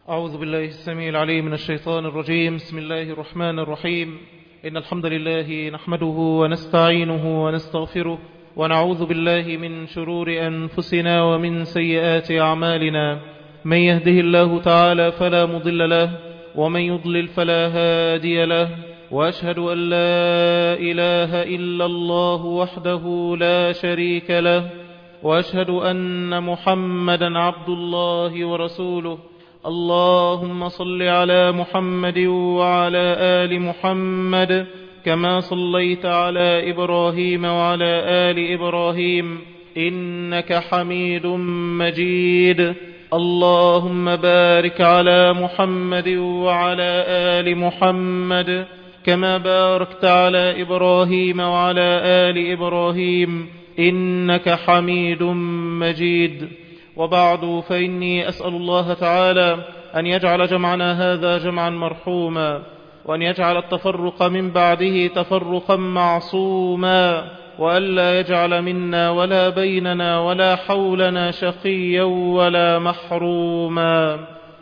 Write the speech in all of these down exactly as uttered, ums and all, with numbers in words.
أعوذ بالله السميع العليم من الشيطان الرجيم. بسم الله الرحمن الرحيم. إن الحمد لله نحمده ونستعينه ونستغفره ونعوذ بالله من شرور أنفسنا ومن سيئات أعمالنا. من يهده الله تعالى فلا مضل له ومن يضلل فلا هادي له، وأشهد أن لا إله إلا الله وحده لا شريك له، وأشهد أن محمدا عبد الله ورسوله. اللهم صل على محمد وعلى آل محمد كما صليت على إبراهيم وعلى آل إبراهيم إنك حميد مجيد. اللهم بارك على محمد وعلى آل محمد كما باركت على إبراهيم وعلى آل إبراهيم إنك حميد مجيد. وبعد، فإني أسأل الله تعالى أن يجعل جمعنا هذا جمعا مرحوما، وأن يجعل التفرق من بعده تفرقا معصوما، وألا يجعل منا ولا بيننا ولا حولنا شقيا ولا محروما.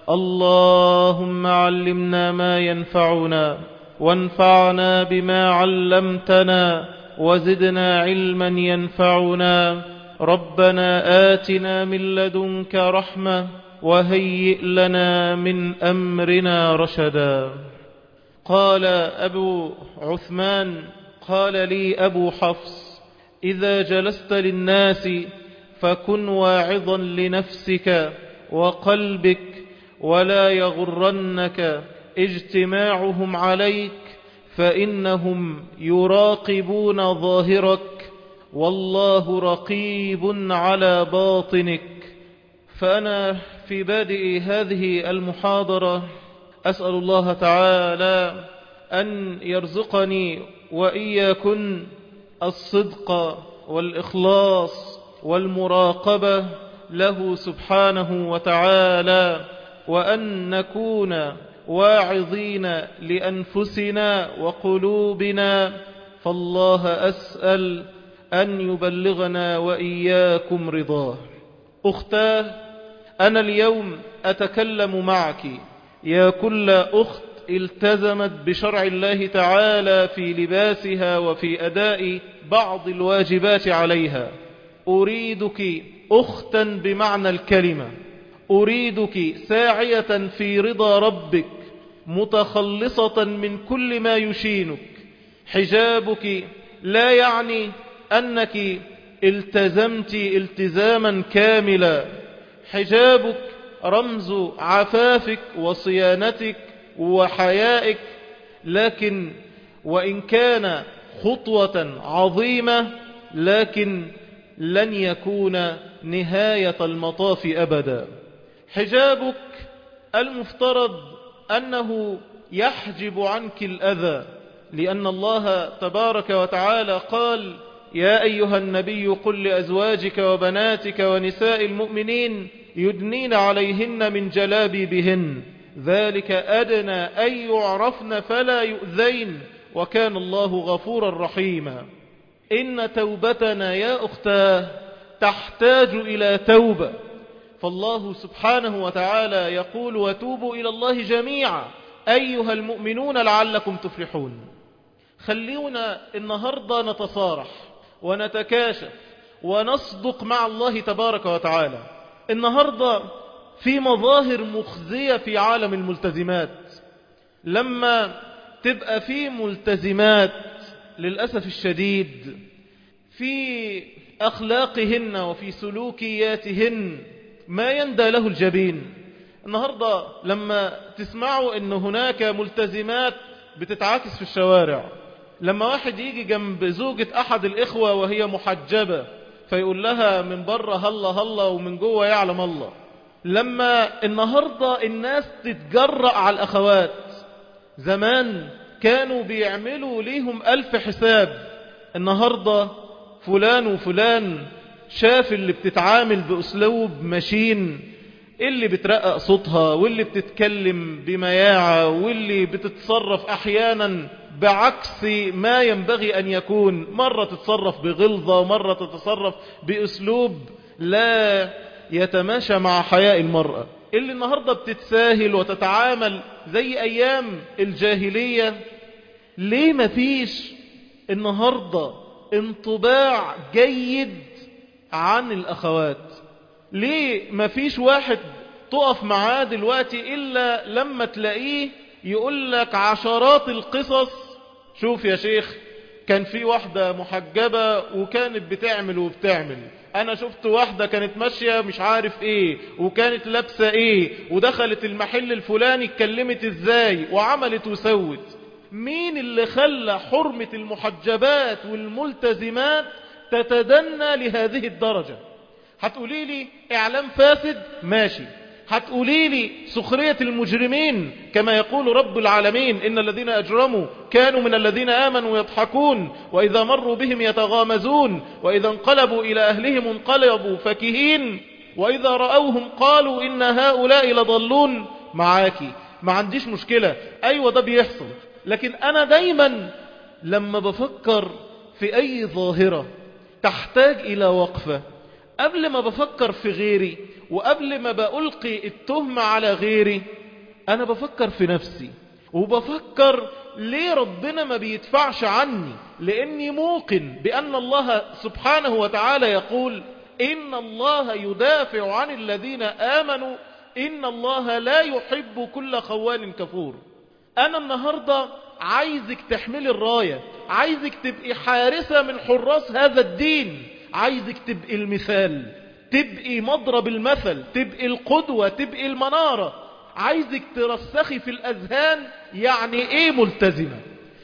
اللهم علمنا ما ينفعنا وانفعنا بما علمتنا وزدنا علما ينفعنا. ربنا آتنا من لدنك رحمة وهيئ لنا من أمرنا رشدا. قال أبو عثمان: قال لي أبو حفص: إذا جلست للناس فكن واعظا لنفسك وقلبك، ولا يغرنك اجتماعهم عليك، فإنهم يراقبون ظاهرك والله رقيب على باطنك. فأنا في بادئ هذه المحاضرة أسأل الله تعالى أن يرزقني وإياكن الصدق والإخلاص والمراقبة له سبحانه وتعالى، وأن نكون واعظين لأنفسنا وقلوبنا. فالله أسأل أن يبلغنا وإياكم رضاه. أختاه، أنا اليوم أتكلم معك يا كل أخت التزمت بشرع الله تعالى في لباسها وفي أداء بعض الواجبات عليها. أريدك أختا بمعنى الكلمة، أريدك ساعية في رضا ربك، متخلصة من كل ما يشينك. حجابك لا يعني أنك التزمت التزاما كاملا، حجابك رمز عفافك وصيانتك وحيائك، لكن وإن كان خطوة عظيمة لكن لن يكون نهاية المطاف أبدا. حجابك المفترض أنه يحجب عنك الأذى، لأن الله تبارك وتعالى قال: يا أيها النبي قل لأزواجك وبناتك ونساء المؤمنين يدنين عليهن من جلابيبهن ذلك أدنى أن يعرفن فلا يؤذين وكان الله غفورا رحيما. إن توبتنا يا أختاه تحتاج إلى توبة، فالله سبحانه وتعالى يقول: وتوبوا إلى الله جميعا أيها المؤمنون لعلكم تفلحون. خلينا النهاردة نتصارح ونتكاشف ونصدق مع الله تبارك وتعالى. النهاردة في مظاهر مخزية في عالم الملتزمات، لما تبقى في ملتزمات للأسف الشديد في أخلاقهن وفي سلوكياتهن ما يندى له الجبين. النهاردة لما تسمعوا أن هناك ملتزمات بتتعاكس في الشوارع، لما واحد يجي جنب زوجة أحد الإخوة وهي محجبة فيقول لها من بره هلا هلا ومن جوه يعلم الله. لما النهاردة الناس تتجرأ على الأخوات، زمان كانوا بيعملوا ليهم ألف حساب، النهاردة فلان وفلان شاف اللي بتتعامل بأسلوب مشين، اللي بترقق صوتها واللي بتتكلم بمياعة واللي بتتصرف أحيانا بعكس ما ينبغي أن يكون، مرة تتصرف بغلظة ومرة تتصرف بأسلوب لا يتماشى مع حياء المرأة. اللي النهاردة بتتساهل وتتعامل زي أيام الجاهلية، ليه مفيش النهاردة انطباع جيد عن الأخوات؟ ليه مفيش واحد تقف معاه دلوقتي إلا لما تلاقيه يقول لك عشرات القصص؟ شوف يا شيخ، كان في واحدة محجبة وكانت بتعمل وبتعمل، انا شفت واحدة كانت ماشية مش عارف ايه وكانت لابسة ايه ودخلت المحل الفلاني اتكلمت ازاي وعملت وسوت. مين اللي خلى حرمة المحجبات والملتزمات تتدنى لهذه الدرجة؟ هتقولي لي اعلام فاسد، ماشي. هتقولي لي سخرية المجرمين كما يقول رب العالمين إن الذين أجرموا كانوا من الذين آمنوا يضحكون وإذا مروا بهم يتغامزون وإذا انقلبوا إلى أهلهم انقلبوا فكهين وإذا رأوهم قالوا إن هؤلاء لضلون. معاكي، ما عنديش مشكلة، أيوة ده بيحصل. لكن أنا دايما لما بفكر في أي ظاهرة تحتاج إلى وقفة، قبل ما بفكر في غيري وقبل ما بألقي التهمة على غيري، أنا بفكر في نفسي وبفكر ليه ربنا ما بيدفعش عني. لأني موقن بأن الله سبحانه وتعالى يقول إن الله يدافع عن الذين آمنوا إن الله لا يحب كل خوان كفور. أنا النهاردة عايزك تحملي الراية، عايزك تبقي حارسة من حراس هذا الدين، عايزك تبقي المثال، تبقي مضرب المثل، تبقي القدوة، تبقي المنارة. عايزك ترسخي في الأذهان يعني ايه ملتزمة.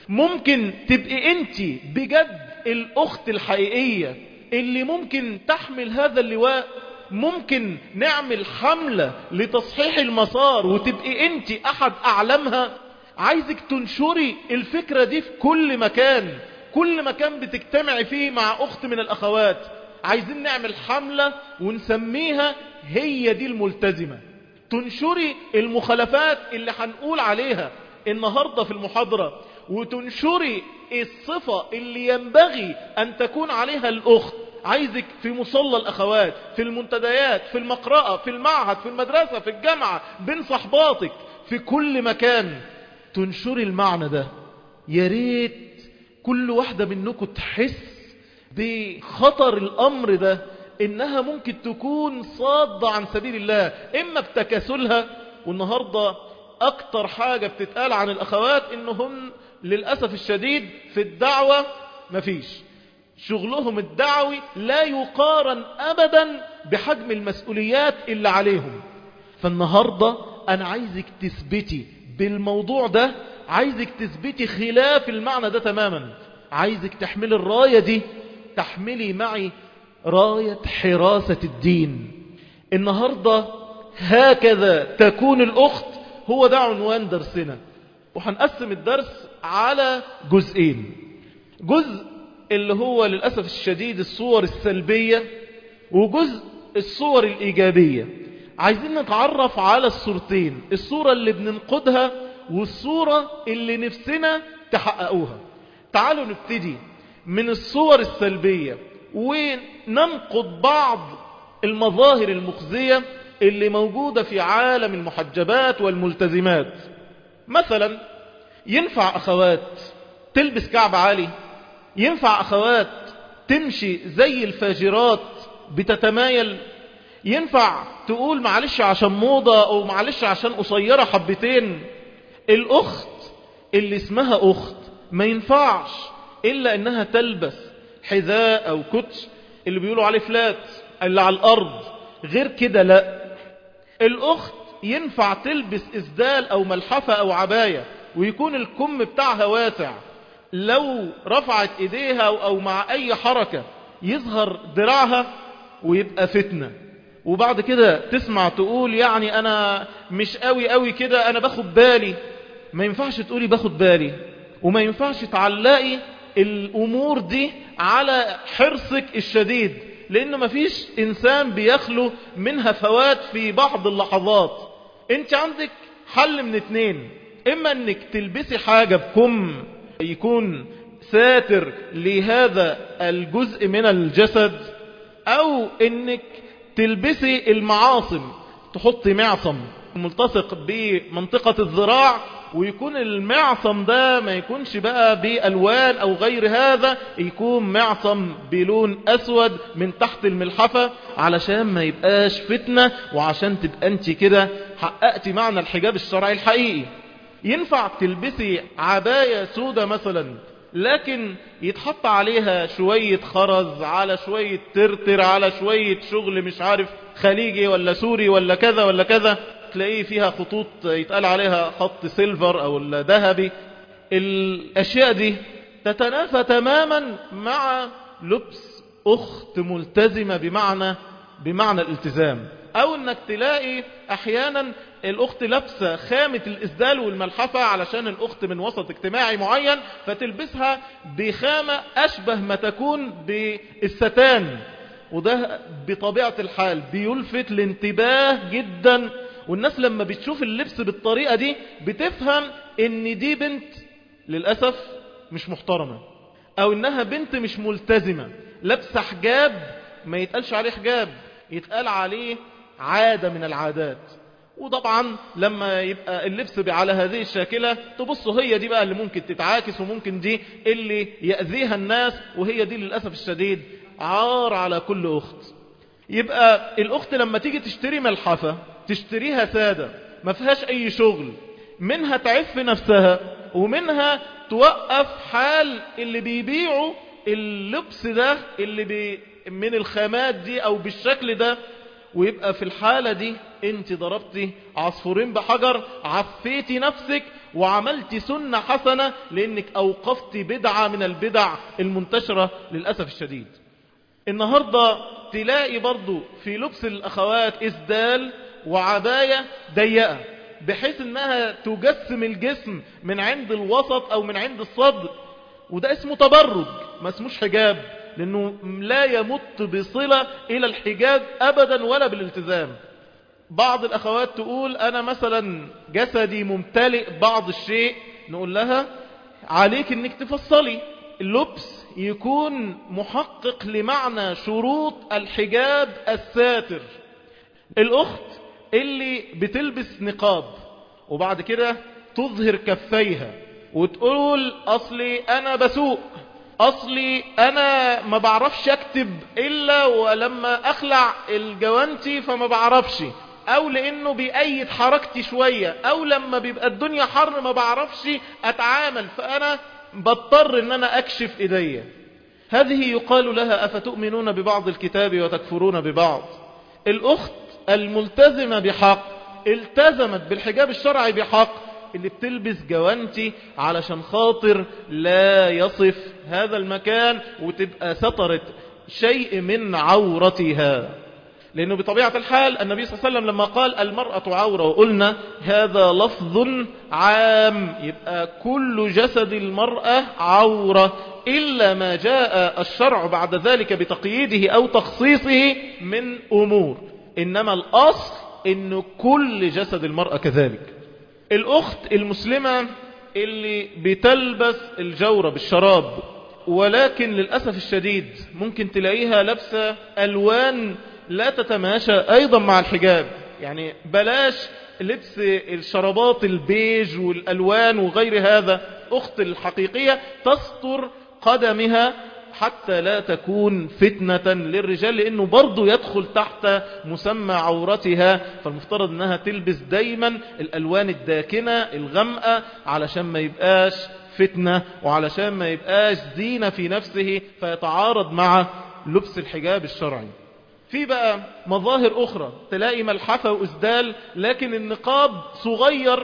ممكن تبقي انت بجد الأخت الحقيقية اللي ممكن تحمل هذا اللواء. ممكن نعمل حملة لتصحيح المسار وتبقي انت أحد أعلامها. عايزك تنشري الفكرة دي في كل مكان، كل مكان بتجتمع فيه مع أخت من الأخوات. عايزين نعمل حملة ونسميها هي دي الملتزمة. تنشري المخالفات اللي هنقول عليها النهاردة في المحاضرة، وتنشري الصفة اللي ينبغي أن تكون عليها الأخت. عايزك في مصلى الأخوات، في المنتديات، في المقرأة، في المعهد، في المدرسة، في الجامعة، بين صحباتك، في كل مكان تنشري المعنى ده. يا ريت كل واحدة منكم تحس بخطر الأمر ده، إنها ممكن تكون صادة عن سبيل الله، إما بتكاسلها. والنهاردة أكتر حاجة بتتقال عن الأخوات إنهم للأسف الشديد في الدعوة مفيش، شغلهم الدعوي لا يقارن أبدا بحجم المسؤوليات اللي عليهم. فالنهاردة أنا عايزك تثبتي بالموضوع ده، عايزك تثبتي خلاف المعنى ده تماما. عايزك تحملي الراية دي، تحملي معي راية حراسة الدين. النهاردة هكذا تكون الأخت، هو ده عنوان درسنا. وهنقسم الدرس على جزئين. جزء اللي هو للأسف الشديد الصور السلبية، وجزء الصور الإيجابية. عايزين نتعرف على الصورتين، الصورة اللي بننقدها والصورة اللي نفسنا تحققوها. تعالوا نبتدي من الصور السلبية وننقد بعض المظاهر المخزية اللي موجودة في عالم المحجبات والملتزمات. مثلا ينفع أخوات تلبس كعب عالي؟ ينفع أخوات تمشي زي الفاجرات بتتمايل؟ ينفع تقول معلش عشان موضة أو معلش عشان قصيرة حبتين؟ الأخت اللي اسمها أخت ما ينفعش إلا إنها تلبس حذاء أو كوتش اللي بيقولوا عليه فلات اللي على الأرض، غير كده لا. الأخت ينفع تلبس إسدال أو ملحفة أو عباية ويكون الكم بتاعها واسع، لو رفعت إيديها أو مع أي حركة يظهر دراعها ويبقى فتنة. وبعد كده تسمع تقول يعني أنا مش قوي قوي كده، أنا باخد بالي. ما ينفعش تقولي باخد بالي، وما ينفعش تعلقي الأمور دي على حرصك الشديد، لأنه ما فيش إنسان بيخلو من هفوات في بعض اللحظات. انت عندك حل من اتنين، إما أنك تلبسي حاجة بكم يكون ساتر لهذا الجزء من الجسد، أو أنك تلبسي المعاصم تحطي معصم ملتصق بمنطقة الذراع، ويكون المعصم ده ما يكونش بقى بألوان أو غير هذا، يكون معصم بلون أسود من تحت الملحفة علشان ما يبقاش فتنة، وعشان تبقى انت كده حققتي معنى الحجاب الشرعي الحقيقي. ينفع تلبسي عباية سودة مثلا لكن يتحط عليها شوية خرز، على شوية ترتر، على شوية شغل مش عارف خليجي ولا سوري ولا كذا ولا كذا، تلاقيه فيها خطوط يتقال عليها خط سيلفر او ذهبي. الاشياء دي تتنافى تماما مع لبس اخت ملتزمة بمعنى بمعنى الالتزام. او انك تلاقي احيانا الاخت لابسه خامة الاسدال والملحفة علشان الاخت من وسط اجتماعي معين، فتلبسها بخامة اشبه ما تكون بالستان، وده بطبيعة الحال بيلفت الانتباه جدا. والناس لما بتشوف اللبس بالطريقة دي بتفهم ان دي بنت للأسف مش محترمة، او انها بنت مش ملتزمة. لابسه حجاب ما يتقالش عليه حجاب، يتقال عليه عادة من العادات. وطبعا لما يبقى اللبس على هذه الشاكلة تبصوا هي دي بقى اللي ممكن تتعاكس، وممكن دي اللي يأذيها الناس، وهي دي للأسف الشديد عار على كل أخت. يبقى الأخت لما تيجي تشتري ملحفة تشتريها سادة ما فيهاش أي شغل، منها تعف نفسها ومنها توقف حال اللي بيبيعوا اللبس ده اللي بي من الخامات دي أو بالشكل ده. ويبقى في الحالة دي انت ضربتي عصفورين بحجر، عفيتي نفسك وعملتي سنة حسنة، لانك اوقفتي بدعة من البدع المنتشرة للأسف الشديد. النهاردة تلاقي برضو في لبس الأخوات إسدال وعباية ضيقة بحيث انها تجسم الجسم من عند الوسط او من عند الصدر، وده اسمه تبرج ما اسموش حجاب، لأنه لا يمت بصلة إلى الحجاب أبدا ولا بالالتزام. بعض الأخوات تقول أنا مثلا جسدي ممتلئ بعض الشيء، نقول لها عليك أنك تفصلي اللبس يكون محقق لمعنى شروط الحجاب الساتر. الأخت اللي بتلبس نقاب وبعد كده تظهر كفيها وتقول أصلي أنا بسوق، أصلي أنا ما بعرفش أكتب إلا ولما أخلع الجوانتي فما بعرفش، أو لأنه بيأيد حركتي شوية، أو لما بيبقى الدنيا حر ما بعرفش أتعامل فأنا بضطر أن أنا أكشف إيديا. هذه يقال لها أفتؤمنون ببعض الكتاب وتكفرون ببعض. الأخت الملتزمة بحق التزمت بالحجاب الشرعي بحق، اللي بتلبس جوانتي علشان خاطر لا يصف هذا المكان وتبقى سترت شيء من عورتها. لأنه بطبيعة الحال النبي صلى الله عليه وسلم لما قال المرأة عورة، وقلنا هذا لفظ عام، يبقى كل جسد المرأة عورة إلا ما جاء الشرع بعد ذلك بتقييده أو تخصيصه من أمور، إنما الأصل إن كل جسد المرأة كذلك. الأخت المسلمة اللي بتلبس الجورة بالشراب، ولكن للأسف الشديد ممكن تلاقيها لابسة ألوان لا تتماشى أيضا مع الحجاب. يعني بلاش لبس الشرابات البيج والألوان وغير هذا. أخت الحقيقية تستر قدمها حتى لا تكون فتنة للرجال، لأنه برضو يدخل تحت مسمى عورتها، فالمفترض أنها تلبس دايما الألوان الداكنة الغمقة علشان ما يبقاش فتنة وعلشان ما يبقاش زينة في نفسه فيتعارض مع لبس الحجاب الشرعي. في بقى مظاهر أخرى، تلاقي ملحفة وإسدال لكن النقاب صغير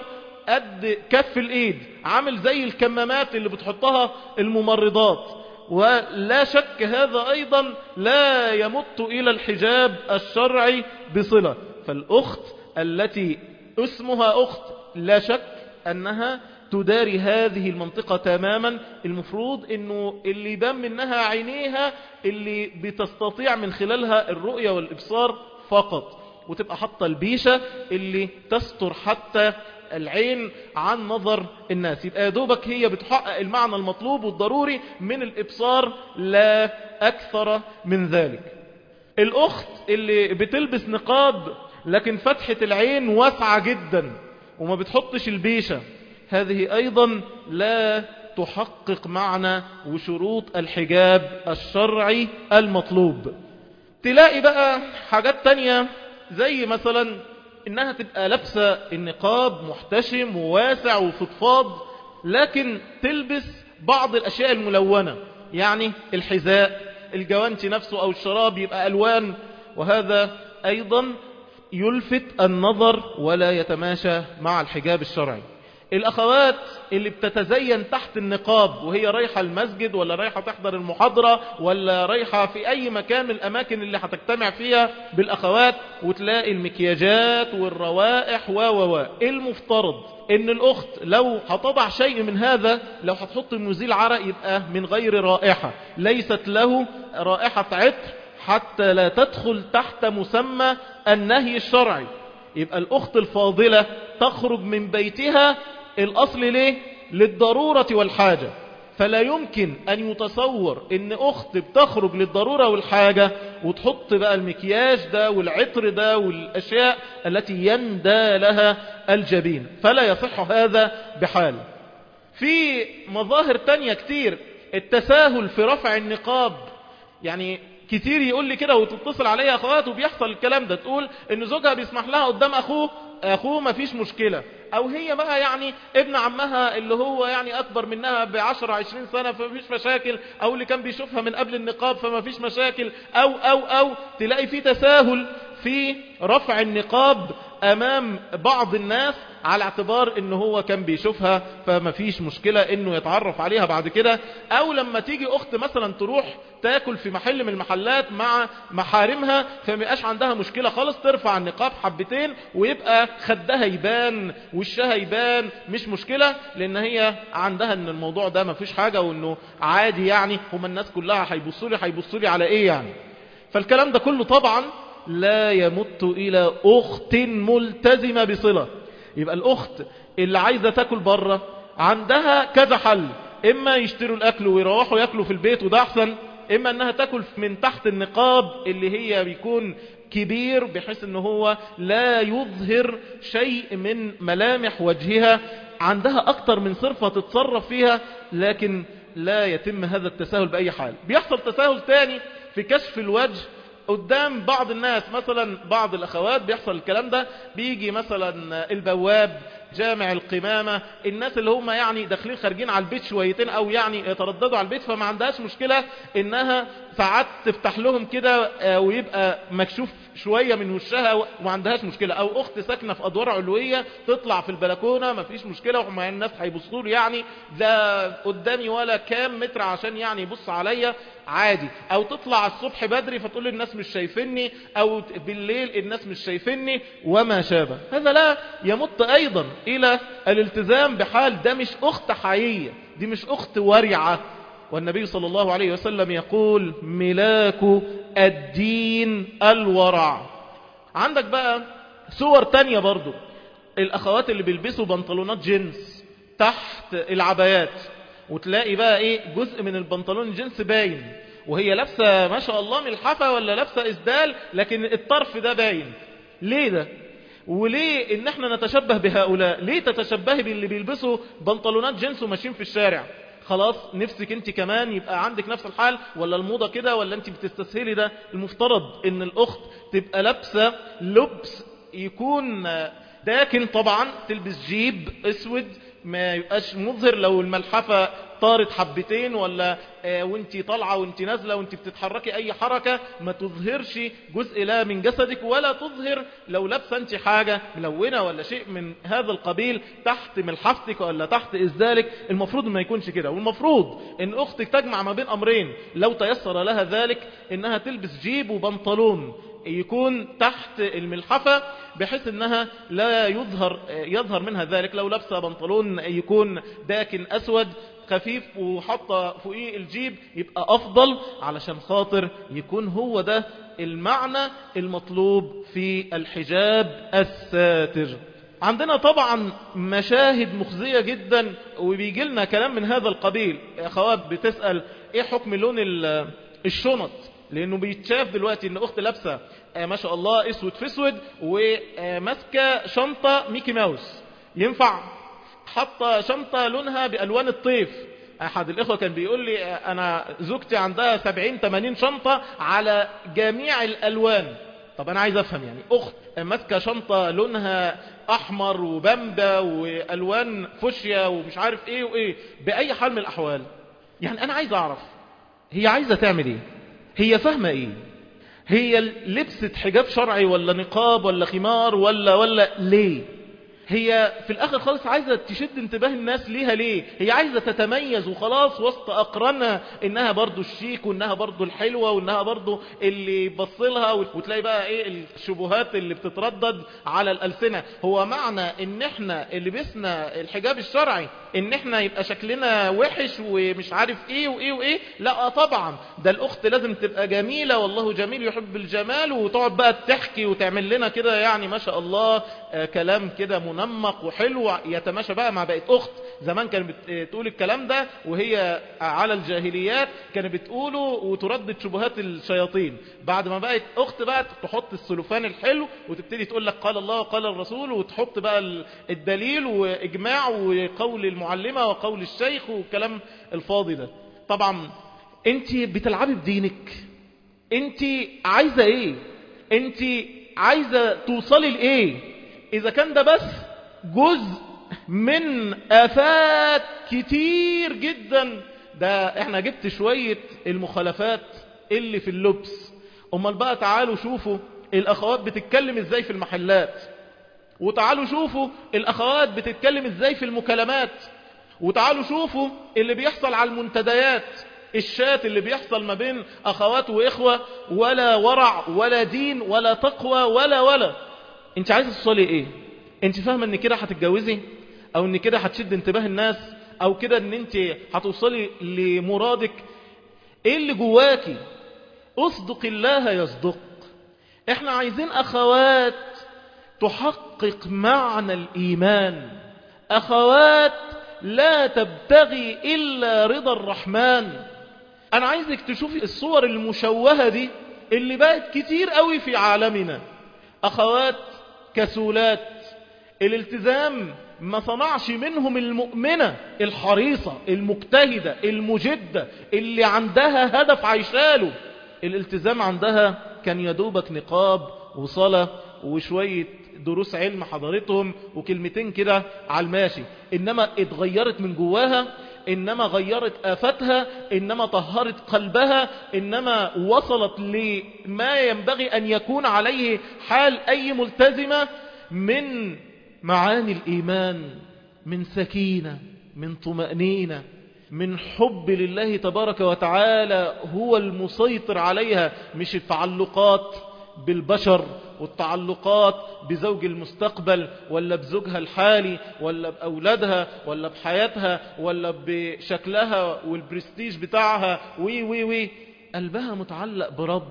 قد كف الإيد، عامل زي الكمامات اللي بتحطها الممرضات، ولا شك هذا أيضا لا يمت إلى الحجاب الشرعي بصلة. فالأخت التي اسمها أخت لا شك أنها تداري هذه المنطقة تماما. المفروض أنه اللي يبان منها عينيها اللي بتستطيع من خلالها الرؤية والإبصار فقط، وتبقى حتى البيشة اللي تستر حتى العين عن نظر الناس، يبقى دوبك هي بتحقق المعنى المطلوب والضروري من الإبصار لا أكثر من ذلك. الأخت اللي بتلبس نقاب لكن فتحة العين واسعة جدا وما بتحطش البيشة، هذه أيضا لا تحقق معنى وشروط الحجاب الشرعي المطلوب. تلاقي بقى حاجات تانية زي مثلا إنها تبقى لابسة النقاب محتشم وواسع وفضفاض، لكن تلبس بعض الأشياء الملونة، يعني الحذاء، الجوانتي نفسه أو الشراب يبقى ألوان، وهذا أيضا يلفت النظر ولا يتماشى مع الحجاب الشرعي. الأخوات اللي بتتزين تحت النقاب وهي رايحة المسجد ولا رايحة تحضر المحاضرة ولا رايحة في أي مكان من الأماكن اللي هتجتمع فيها بالأخوات، وتلاقي المكياجات والروائح و و و المفترض إن الأخت لو هتضع شيء من هذا، لو هتحط مزيل عرق يبقى من غير رائحة، ليست له رائحة عطر حتى لا تدخل تحت مسمى النهي الشرعي. يبقى الأخت الفاضلة تخرج من بيتها الأصل ليه؟ للضرورة والحاجة، فلا يمكن أن يتصور إن أخت بتخرج للضرورة والحاجة وتحط بقى المكياج ده والعطر ده والأشياء التي يندى لها الجبين، فلا يصح هذا بحال. في مظاهر تانية كتير، التساهل في رفع النقاب، يعني كتير يقول لي كده وتتصل عليها أخوات وبيحصل الكلام ده، تقول إن زوجها بيسمح لها قدام أخوه، أخوه ما فيش مشكلة، أو هي بقى يعني ابن عمها اللي هو يعني أكبر منها بعشر عشرين سنة فما فيش مشاكل، أو اللي كان بيشوفها من قبل النقاب فما فيش مشاكل، أو أو أو تلاقي في تساهل في رفع النقاب أمام بعض الناس على اعتبار إنه هو كان بيشوفها فما فيش مشكلة إنه يتعرف عليها بعد كده. أو لما تيجي أخت مثلا تروح تاكل في محل من المحلات مع محارمها فميبقاش عندها مشكلة خالص، ترفع النقاب حبتين ويبقى خدها يبان وشها يبان، مش مشكلة، لأن هي عندها إن الموضوع ده ما فيش حاجة وإنه عادي، يعني هم الناس كلها هيبصوا لي هيبصوا لي على إيه يعني. فالكلام ده كله طبعا لا يمت إلى أخت ملتزمة بصلة. يبقى الأخت اللي عايزة تاكل بره عندها كذا حل، إما يشتروا الأكل ويروحوا يأكلوا في البيت وده أحسن، إما أنها تاكل من تحت النقاب اللي هي بيكون كبير بحيث أنه هو لا يظهر شيء من ملامح وجهها، عندها أكتر من صرفة تتصرف فيها، لكن لا يتم هذا التساهل بأي حال. بيحصل تساهل تاني في كشف الوجه قدام بعض الناس، مثلا بعض الأخوات بيحصل الكلام ده، بيجي مثلا البواب، جامع القمامة، الناس اللي هم يعني داخلين خارجين على البيت شويتين او يعني يترددوا على البيت، فما عندهاش مشكلة انها ساعات تفتح لهم كده ويبقى مكشوف شوية من وشها وما عندهاش مشكلة. او اخت ساكنة في ادوار علوية تطلع في البلكونة ما فيش مشكلة، وما الناس هيبصوا له يعني ده قدامي ولا كام متر عشان يعني يبص عليا عادي. او تطلع الصبح بدري فتقول الناس مش شايفيني، او بالليل الناس مش شايفيني وما شابه. هذا لا يمت ايضا الى الالتزام بحال، ده مش اخت حقيقية، دي مش اخت ورعة. والنبي صلى الله عليه وسلم يقول ملاك الدين الورع. عندك بقى صور تانية برضو، الاخوات اللي بيلبسوا بنطلونات جينز تحت العبايات، وتلاقي بقى ايه جزء من البنطلون الجينز باين، وهي لابسه ما شاء الله ملحفه ولا لابسه اسدال، لكن الطرف ده باين. ليه ده؟ وليه ان احنا نتشبه بهؤلاء؟ ليه تتشبهي باللي بيلبسوا بنطلونات جينز وماشيين في الشارع؟ خلاص نفسك انت كمان يبقى عندك نفس الحال، ولا الموضة كده، ولا انت بتستسهلي ده؟ المفترض ان الاخت تبقى لابسه لبس يكون داكن، طبعا تلبس جيب اسود ما يبقاش مظهر، لو الملحفة طارت حبتين ولا اه وانتي طالعة وانتي نازلة وانتي بتتحركي اي حركة ما تظهرش جزء لا من جسدك، ولا تظهر لو لابسه انتي حاجة ملونة ولا شيء من هذا القبيل تحت ملحفتك ولا تحت ازدالك. المفروض ما يكونش كده. والمفروض ان اختك تجمع ما بين امرين لو تيسر لها ذلك، انها تلبس جيب وبنطلون يكون تحت الملحفة بحيث انها لا يظهر يظهر منها ذلك. لو لابسه بنطلون يكون داكن اسود خفيف وحط فوقيه الجيب يبقى افضل، علشان خاطر يكون هو ده المعنى المطلوب في الحجاب الساتر. عندنا طبعا مشاهد مخزية جدا وبيجي لنا كلام من هذا القبيل. اخوات بتسأل ايه حكم لون الشنط، لانه بيتشاف دلوقتي ان اخت لابسه آه ما شاء الله اسود في اسود وماسكه شنطه ميكي ماوس، ينفع؟ حاطه شنطه لونها بالوان الطيف. احد الاخوه كان بيقول لي انا زوجتي عندها سبعين ثمانين شنطه على جميع الالوان. طب انا عايز افهم، يعني اخت ماسكه شنطه لونها احمر وبامبا والوان فوشيا ومش عارف ايه وايه، باي حال من الاحوال، يعني انا عايز اعرف هي عايزه تعمل ايه، هي فاهمه ايه، هي لبست حجاب شرعي ولا نقاب ولا خمار ولا ولا ليه؟ هي في الاخر خالص عايزة تشد انتباه الناس ليها ليه؟ هي عايزة تتميز وخلاص وسط اقرانها انها برضو الشيك وانها برضو الحلوة وانها برضو اللي بصلها، وتلاقي بقى ايه الشبهات اللي بتتردد على الالسنة. هو معنى ان احنا اللي لبسنا الحجاب الشرعي ان احنا يبقى شكلنا وحش ومش عارف ايه وايه وايه؟ لا طبعا، ده الاخت لازم تبقى جميلة، والله جميل يحب الجمال، وتقعد بقى تحكي وتعمل لنا كده يعني ما شاء الله آه كلام كده منمق وحلو يتماشى بقى مع بقت اخت. زمان كانت بتقول الكلام ده وهي على الجاهليات كانت بتقوله وتردد شبهات الشياطين. بعد ما بقت اخت بقى تحط السلوفان الحلو وتبتدي تقول لك قال الله وقال الرسول، وتحط بقى الدليل واجماع وقول المعلمة وقول الشيخ والكلام الفاضي ده. طبعا انت بتلعبي بدينك، انت عايزة ايه، انت عايزة توصلي لايه؟ اذا كان ده بس جزء من آفات كتير جدا، ده احنا جبت شوية المخالفات اللي في اللبس، امال بقى تعالوا شوفوا الاخوات بتتكلم ازاي في المحلات، وتعالوا شوفوا الاخوات بتتكلم ازاي في المكالمات، وتعالوا شوفوا اللي بيحصل على المنتديات، الشات اللي بيحصل ما بين اخوات واخوة، ولا ورع ولا دين ولا تقوى ولا ولا. انت عايزة تصلي ايه؟ انت فاهمة ان كده هتتجوزي، او ان كده هتشد انتباه الناس، او كده ان انت هتوصلي لمرادك؟ ايه اللي جواكي؟ اصدق الله يصدق. احنا عايزين اخوات تحقق معنى الايمان، اخوات لا تبتغي الا رضا الرحمن. انا عايزك تشوفي الصور المشوهة دي اللي بقت كتير قوي في عالمنا، اخوات كسولات، الالتزام ما صنعش منهم المؤمنة الحريصة المجتهدة المجدة اللي عندها هدف عيشاله. الالتزام عندها كان يدوبك نقاب وصلاة وشوية دروس علم حضرتهم وكلمتين كده على الماشي، انما اتغيرت من جواها، انما غيرت آفتها، انما طهرت قلبها، انما وصلت لما ينبغي ان يكون عليه حال اي ملتزمة من معاني الإيمان، من سكينة، من طمأنينة، من حب لله تبارك وتعالى هو المسيطر عليها، مش التعلقات بالبشر والتعلقات بزوج المستقبل ولا بزوجها الحالي ولا بأولادها ولا بحياتها ولا بشكلها والبرستيج بتاعها وي وي وي. قلبها متعلق برب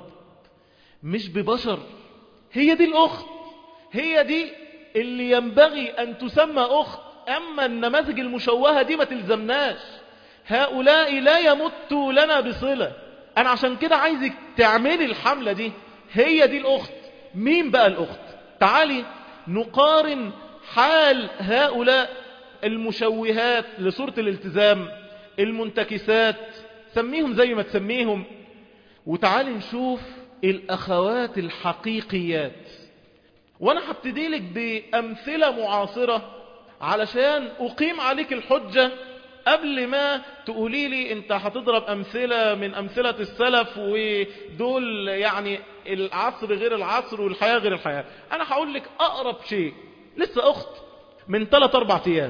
مش ببشر. هي دي الأخت، هي دي اللي ينبغي أن تسمى أخت. أما النماذج المشوهة دي ما تلزمناش، هؤلاء لا يمتوا لنا بصلة. أنا عشان كده عايزك تعملي الحملة دي، هي دي الأخت. مين بقى الأخت؟ تعالي نقارن حال هؤلاء المشوهات لصورة الالتزام، المنتكسات، سميهم زي ما تسميهم، وتعالي نشوف الأخوات الحقيقيات. وانا هبتدي لك بأمثلة معاصرة علشان أقيم عليك الحجة قبل ما تقولي لي انت هتضرب أمثلة من أمثلة السلف ودول يعني العصر غير العصر والحياة غير الحياة. أنا هقول لك أقرب شيء، لسه أخت من ثلاث أربع أيام،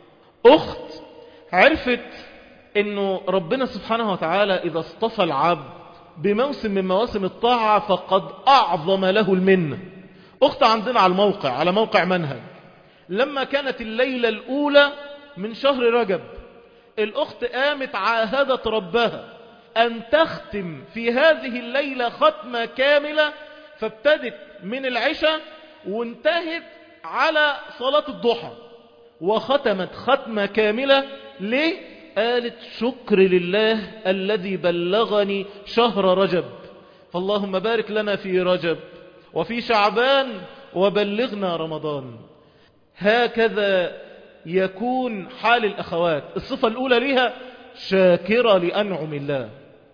أخت عرفت إنه ربنا سبحانه وتعالى إذا اصطفى العبد بموسم من مواسم الطاعة فقد أعظم له المنة. أخت عندنا على الموقع، على موقع منهج، لما كانت الليلة الأولى من شهر رجب، الأخت قامت عاهدت ربها أن تختم في هذه الليلة ختمة كاملة، فابتدت من العشاء وانتهت على صلاة الضحى، وختمت ختمة كاملة. ليه؟ قالت شكر لله الذي بلغني شهر رجب، فاللهم بارك لنا في رجب وفي شعبان وبلغنا رمضان. هكذا يكون حال الأخوات. الصفة الأولى لها شاكرة لأنعم الله.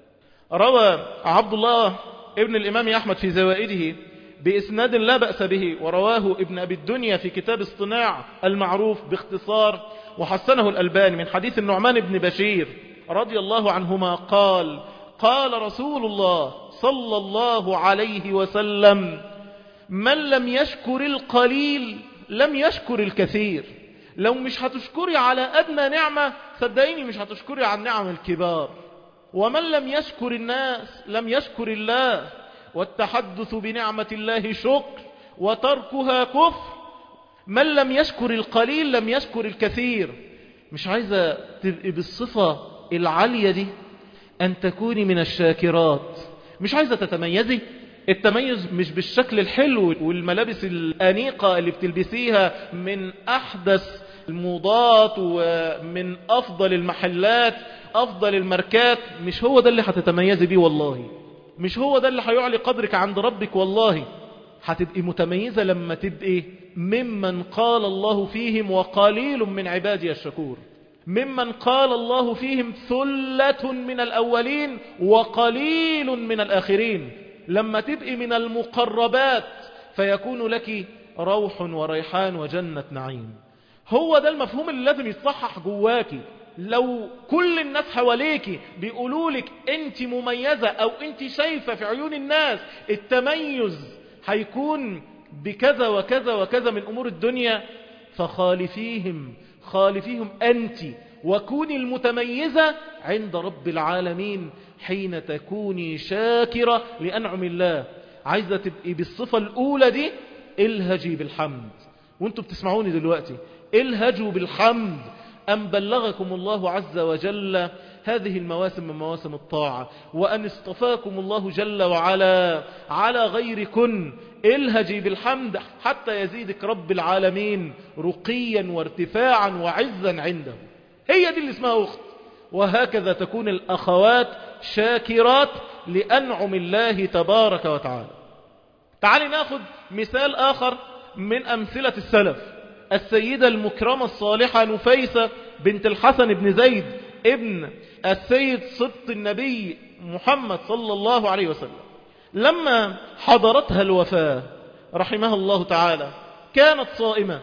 روى عبد الله ابن الإمام أحمد في زوائده بإسناد لا بأس به، ورواه ابن أبي الدنيا في كتاب اصطناع المعروف باختصار، وحسنه الألباني من حديث النعمان بن بشير رضي الله عنهما قال: قال رسول الله صلى الله عليه وسلم: من لم يشكر القليل لم يشكر الكثير. لو مش هتشكري على أدنى نعمة صدقيني مش هتشكري على النعم الكبار. ومن لم يشكر الناس لم يشكر الله. والتحدث بنعمة الله شكر وتركها كفر. من لم يشكر القليل لم يشكر الكثير. مش عايزة تبقي بالصفة العالية دي أن تكوني من الشاكرات. مش عايزة تتميزي. التميز مش بالشكل الحلو والملابس الأنيقة اللي بتلبسيها من أحدث الموضات ومن أفضل المحلات أفضل الماركات. مش هو ده اللي هتتميزي بيه والله. مش هو ده اللي هيعلي قدرك عند ربك والله. هتبقي متميزة لما تبقي ممن قال الله فيهم: وقليل من عبادي الشكور. ممن قال الله فيهم: ثلة من الأولين وقليل من الآخرين. لما تبقي من المقربات فيكون لك روح وريحان وجنة نعيم. هو ده المفهوم اللي لازم يتصحح جواكي. لو كل الناس حواليك بيقولولك انت مميزة او انت شايفة في عيون الناس التميز هيكون بكذا وكذا وكذا من امور الدنيا، فخالفيهم خالفيهم انت وكوني المتميزة عند رب العالمين حين تكوني شاكرة لأنعم الله. عايزة تبقي بالصفة الأولى دي، الهجي بالحمد. وانتوا بتسمعوني دلوقتي الهجوا بالحمد أن بلغكم الله عز وجل هذه المواسم من مواسم الطاعة، وأن اصطفاكم الله جل وعلا على غيركن. الهجي بالحمد حتى يزيدك رب العالمين رقيا وارتفاعا وعزا عنده. هي دي اللي اسمها أخت. وهكذا تكون الأخوات شاكرات لأنعم الله تبارك وتعالى. تعالي ناخذ مثال آخر من أمثلة السلف. السيدة المكرمة الصالحة نفيسة بنت الحسن بن زيد ابن السيد سبط النبي محمد صلى الله عليه وسلم، لما حضرتها الوفاة رحمها الله تعالى كانت صائمة،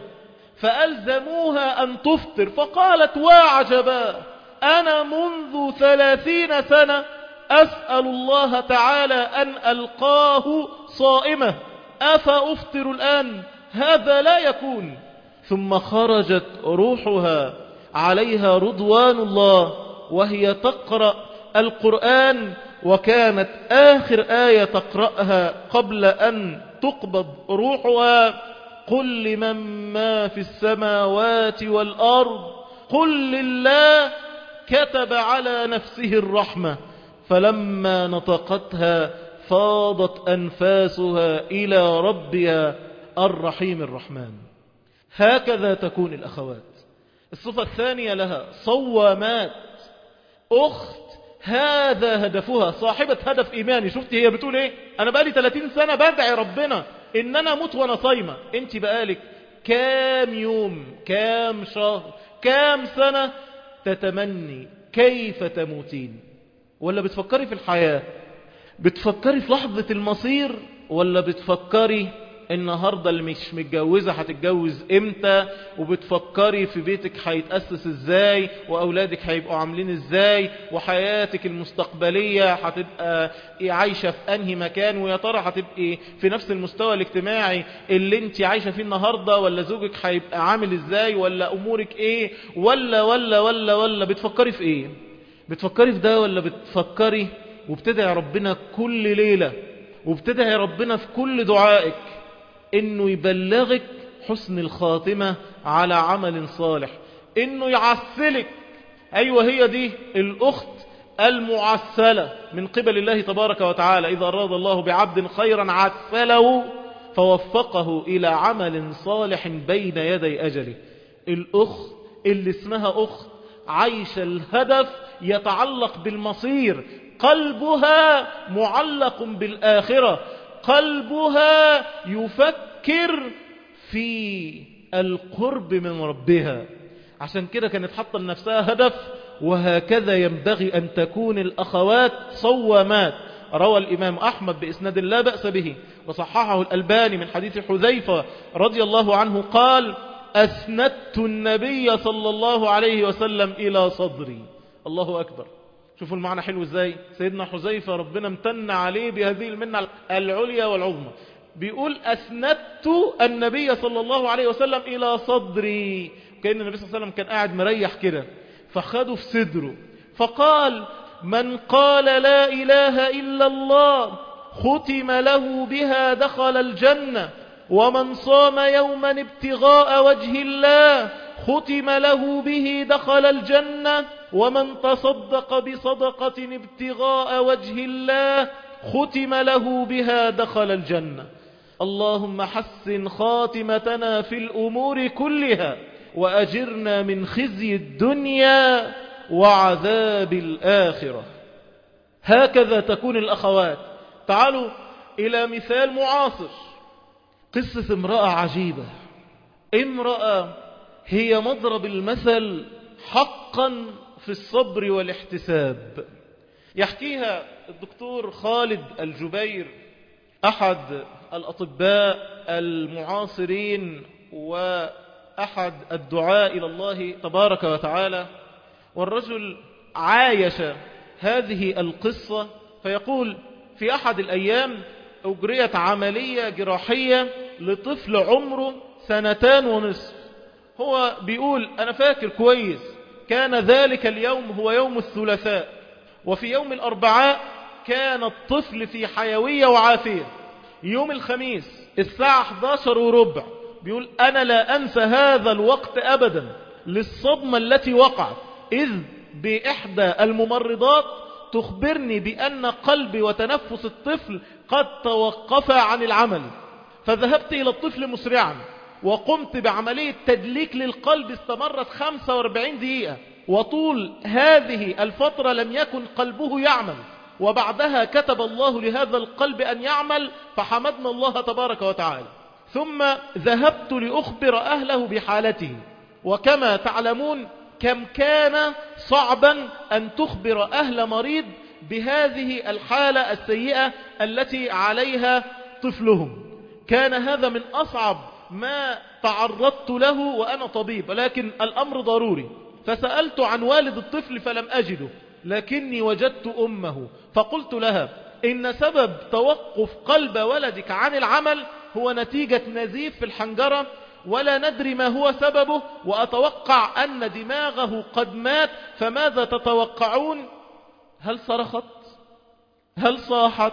فألزموها أن تفطر، فقالت: وعجبا، أنا منذ ثلاثين سنة أسأل الله تعالى أن ألقاه صائمة، أفأفطر الآن؟ هذا لا يكون. ثم خرجت روحها عليها رضوان الله وهي تقرأ القرآن، وكانت آخر آية تقرأها قبل أن تقبض روحها: قل لمن ما في السماوات والأرض قل لله كتب على نفسه الرحمة. فلما نطقتها فاضت أنفاسها إلى ربها الرحيم الرحمن. هكذا تكون الأخوات. الصفة الثانية لها صوامات. أخت هذا هدفها، صاحبة هدف إيماني. شفت هي بتقول إيه؟ أنا بقالي ثلاثين سنة بدعي ربنا إن أنا أموت وأنا صايمة. أنت بقالك كام يوم، كام شهر، كام سنة تتمني كيف تموتين؟ ولا بتفكري في الحياة؟ بتفكري في لحظة المصير؟ ولا بتفكري النهاردة اللي مش متجوزة هتتجوز امتى؟ وبتفكري في بيتك هيتأسس ازاي، واولادك هيبقوا عاملين ازاي، وحياتك المستقبلية هتبقى عايشة في انهي مكان، ويا ترى هتبقي في نفس المستوى الاجتماعي اللي انت عايشة فيه النهاردة، ولا زوجك هيبقى عامل ازاي، ولا امورك ايه، ولا ولا ولا ولا بتفكري في ايه؟ بتفكري في ده ولا بتفكري وبتدعي ربنا كل ليلة وبتدعي ربنا في كل دعائك انه يبلغك حسن الخاتمة على عمل صالح، انه يعسلك؟ ايوه هي دي الاخت المعسلة من قبل الله تبارك وتعالى. اذا اراد الله بعبد خيرا عسله فوفقه الى عمل صالح بين يدي اجله. الاخت اللي اسمها اخت عايشة الهدف يتعلق بالمصير، قلبها معلق بالآخرة، قلبها يفكر في القرب من ربها. عشان كده كانت حاطة لنفسها هدف، وهكذا ينبغي أن تكون الأخوات صوامات. روى الإمام أحمد بإسناد لا بأس به وصححه الألباني من حديث حذيفة رضي الله عنه قال: أسندت النبي صلى الله عليه وسلم إلى صدري. الله أكبر. شوفوا المعنى حلو ازاي. سيدنا حذيفة ربنا امتن عليه بهذه المنة العليا والعظمى، بيقول أسندت النبي صلى الله عليه وسلم إلى صدري، كأن النبي صلى الله عليه وسلم كان قاعد مريح كده فخده في صدره، فقال: من قال لا إله إلا الله ختم له بها دخل الجنة، ومن صام يوما ابتغاء وجه الله ختم له به دخل الجنة، ومن تصدق بصدقة ابتغاء وجه الله ختم له بها دخل الجنة. اللهم حسن خاتمتنا في الأمور كلها، وأجرنا من خزي الدنيا وعذاب الآخرة. هكذا تكون الأخوات. تعالوا إلى مثال معاصر، قصة امرأة عجيبة، امرأة هي مضرب المثل حقا في الصبر والاحتساب. يحكيها الدكتور خالد الجبير أحد الأطباء المعاصرين وأحد الدعاء إلى الله تبارك وتعالى، والرجل عايش هذه القصة. فيقول: في أحد الأيام أجريت عملية جراحية لطفل عمره سنتان ونصف. هو بيقول: أنا فاكر كويس، كان ذلك اليوم هو يوم الثلاثاء، وفي يوم الأربعاء كان الطفل في حيوية وعافية. يوم الخميس الساعة إحدى عشر وربع بيقول: أنا لا أنسى هذا الوقت أبدا للصدمة التي وقعت، إذ بإحدى الممرضات تخبرني بأن قلبي وتنفس الطفل قد توقفا عن العمل. فذهبت إلى الطفل مسرعا وقمت بعملية تدليك للقلب استمرت خمسة وأربعين دقيقة، وطول هذه الفترة لم يكن قلبه يعمل، وبعدها كتب الله لهذا القلب أن يعمل، فحمدنا الله تبارك وتعالى. ثم ذهبت لأخبر أهله بحالته، وكما تعلمون كم كان صعبا أن تخبر أهل مريض بهذه الحالة السيئة التي عليها طفلهم. كان هذا من أصعب ما تعرضت له وأنا طبيب، لكن الأمر ضروري. فسألت عن والد الطفل فلم أجده، لكني وجدت أمه، فقلت لها: إن سبب توقف قلب ولدك عن العمل هو نتيجة نزيف في الحنجرة، ولا ندري ما هو سببه، وأتوقع أن دماغه قد مات، فماذا تتوقعون؟ هل صرخت؟ هل صاحت؟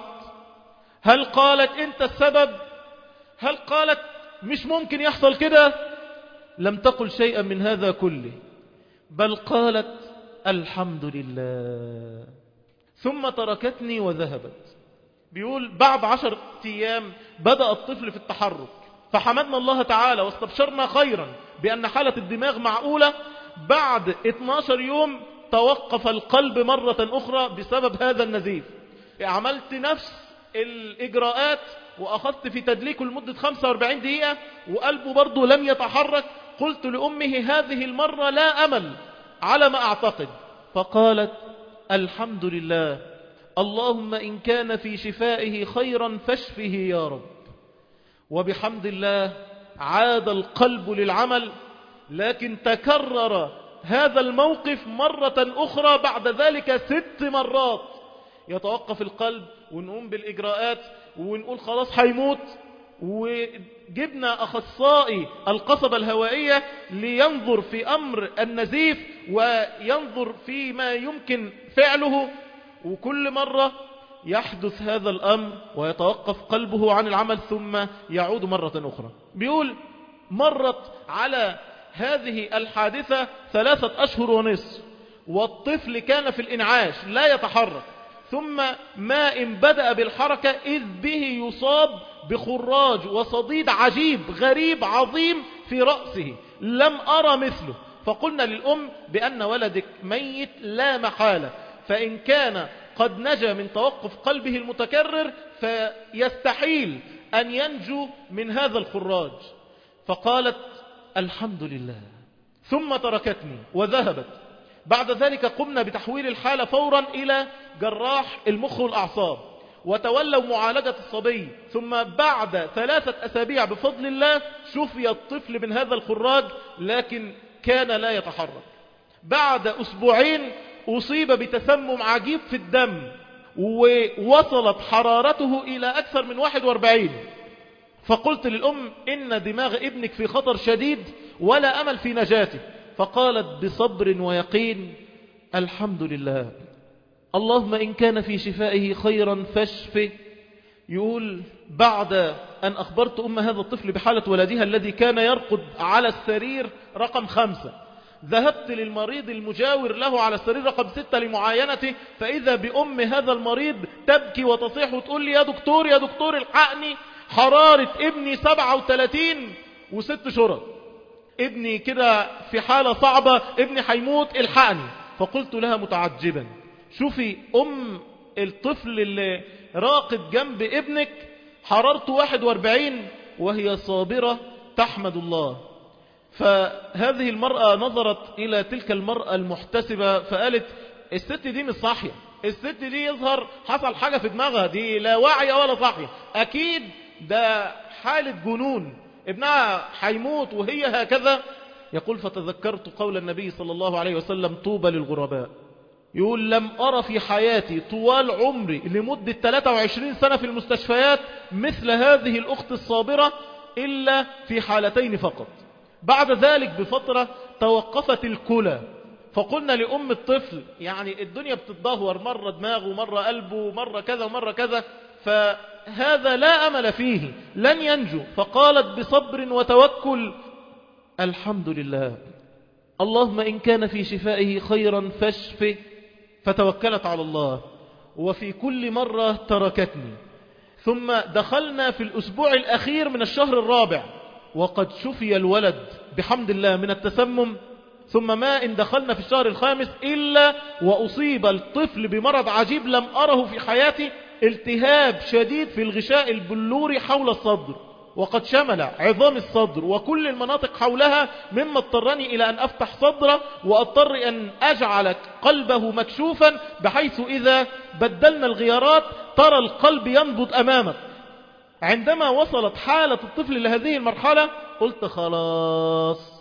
هل قالت أنت السبب؟ هل قالت مش ممكن يحصل كده؟ لم تقل شيئا من هذا كله، بل قالت الحمد لله، ثم تركتني وذهبت. بيقول: بعد عشر أيام بدأ الطفل في التحرك، فحمدنا الله تعالى واستبشرنا خيرا بأن حالة الدماغ معقولة. بعد اثناشر يوم توقف القلب مرة أخرى بسبب هذا النزيف. عملت نفس الإجراءات وأخذت في تدليكه لمدة خمسة وأربعين دقيقة وقلبه برضه لم يتحرك. قلت لأمه: هذه المرة لا أمل على ما أعتقد. فقالت: الحمد لله، اللهم إن كان في شفائه خيرا فاشفه يا رب. وبحمد الله عاد القلب للعمل، لكن تكرر هذا الموقف مرة أخرى بعد ذلك ست مرات. يتوقف القلب ونقوم بالإجراءات ونقول خلاص هيموت، وجبنا أخصائي القصبة الهوائية لينظر في أمر النزيف وينظر فيما يمكن فعله، وكل مرة يحدث هذا الأمر ويتوقف قلبه عن العمل ثم يعود مرة أخرى. بيقول: مرت على هذه الحادثة ثلاثة أشهر ونصف، والطفل كان في الإنعاش لا يتحرك، ثم ما إن بدأ بالحركة إذ به يصاب بخراج وصديد عجيب غريب عظيم في رأسه لم أرى مثله. فقلنا للأم بأن ولدك ميت لا محالة، فإن كان قد نجا من توقف قلبه المتكرر فيستحيل أن ينجو من هذا الخراج. فقالت الحمد لله، ثم تركتني وذهبت. بعد ذلك قمنا بتحويل الحالة فورا إلى جراح المخ والأعصاب، وتولوا معالجة الصبي. ثم بعد ثلاثة أسابيع بفضل الله شفي الطفل من هذا الخراج، لكن كان لا يتحرك. بعد أسبوعين أصيب بتسمم عجيب في الدم، ووصلت حرارته إلى أكثر من واحد وأربعين. فقلت للأم إن دماغ ابنك في خطر شديد ولا أمل في نجاته. فقالت بصبر ويقين الحمد لله، اللهم إن كان في شفائه خيرا فاشفه. يقول بعد أن أخبرت أم هذا الطفل بحالة ولدها الذي كان يرقد على السرير رقم خمسة، ذهبت للمريض المجاور له على السرير رقم ستة لمعاينته، فإذا بأم هذا المريض تبكي وتصيح وتقول لي يا دكتور يا دكتور الحقني، حرارة ابني سبعة وثلاثين وست شرط، ابني كده في حالة صعبة، ابني حيموت الحقني. فقلت لها متعجبا شوفي أم الطفل اللي راقد جنب ابنك حرارته واحد وأربعين وهي صابرة تحمد الله. فهذه المرأة نظرت إلى تلك المرأة المحتسبة فقالت الست دي مش صاحية، الست دي يظهر حصل حاجة في دماغها، دي لا واعية ولا صاحية، أكيد ده حالة جنون، ابنها حيموت وهي هكذا. يقول فتذكرت قول النبي صلى الله عليه وسلم طوبى للغرباء. يقول لم أرى في حياتي طوال عمري لمدة ثلاثة وعشرين سنة في المستشفيات مثل هذه الأخت الصابرة إلا في حالتين فقط. بعد ذلك بفترة توقفت الكلى، فقلنا لأم الطفل يعني الدنيا بتتدهور، مرة دماغه مرة قلبه مرة كذا ومرة كذا، فهذا لا أمل فيه لن ينجو. فقالت بصبر وتوكل الحمد لله، اللهم إن كان في شفائه خيرا فاشفه. فتوكلت على الله، وفي كل مرة تركتني. ثم دخلنا في الأسبوع الأخير من الشهر الرابع وقد شفي الولد بحمد الله من التسمم. ثم ما إن دخلنا في الشهر الخامس إلا وأصيب الطفل بمرض عجيب لم أره في حياتي، التهاب شديد في الغشاء البلوري حول الصدر، وقد شمل عظام الصدر وكل المناطق حولها، مما اضطرني إلى أن أفتح صدره وأضطر أن أجعل قلبه مكشوفا بحيث إذا بدلنا الغيارات ترى القلب ينبض أمامك. عندما وصلت حالة الطفل لهذه المرحلة قلت خلاص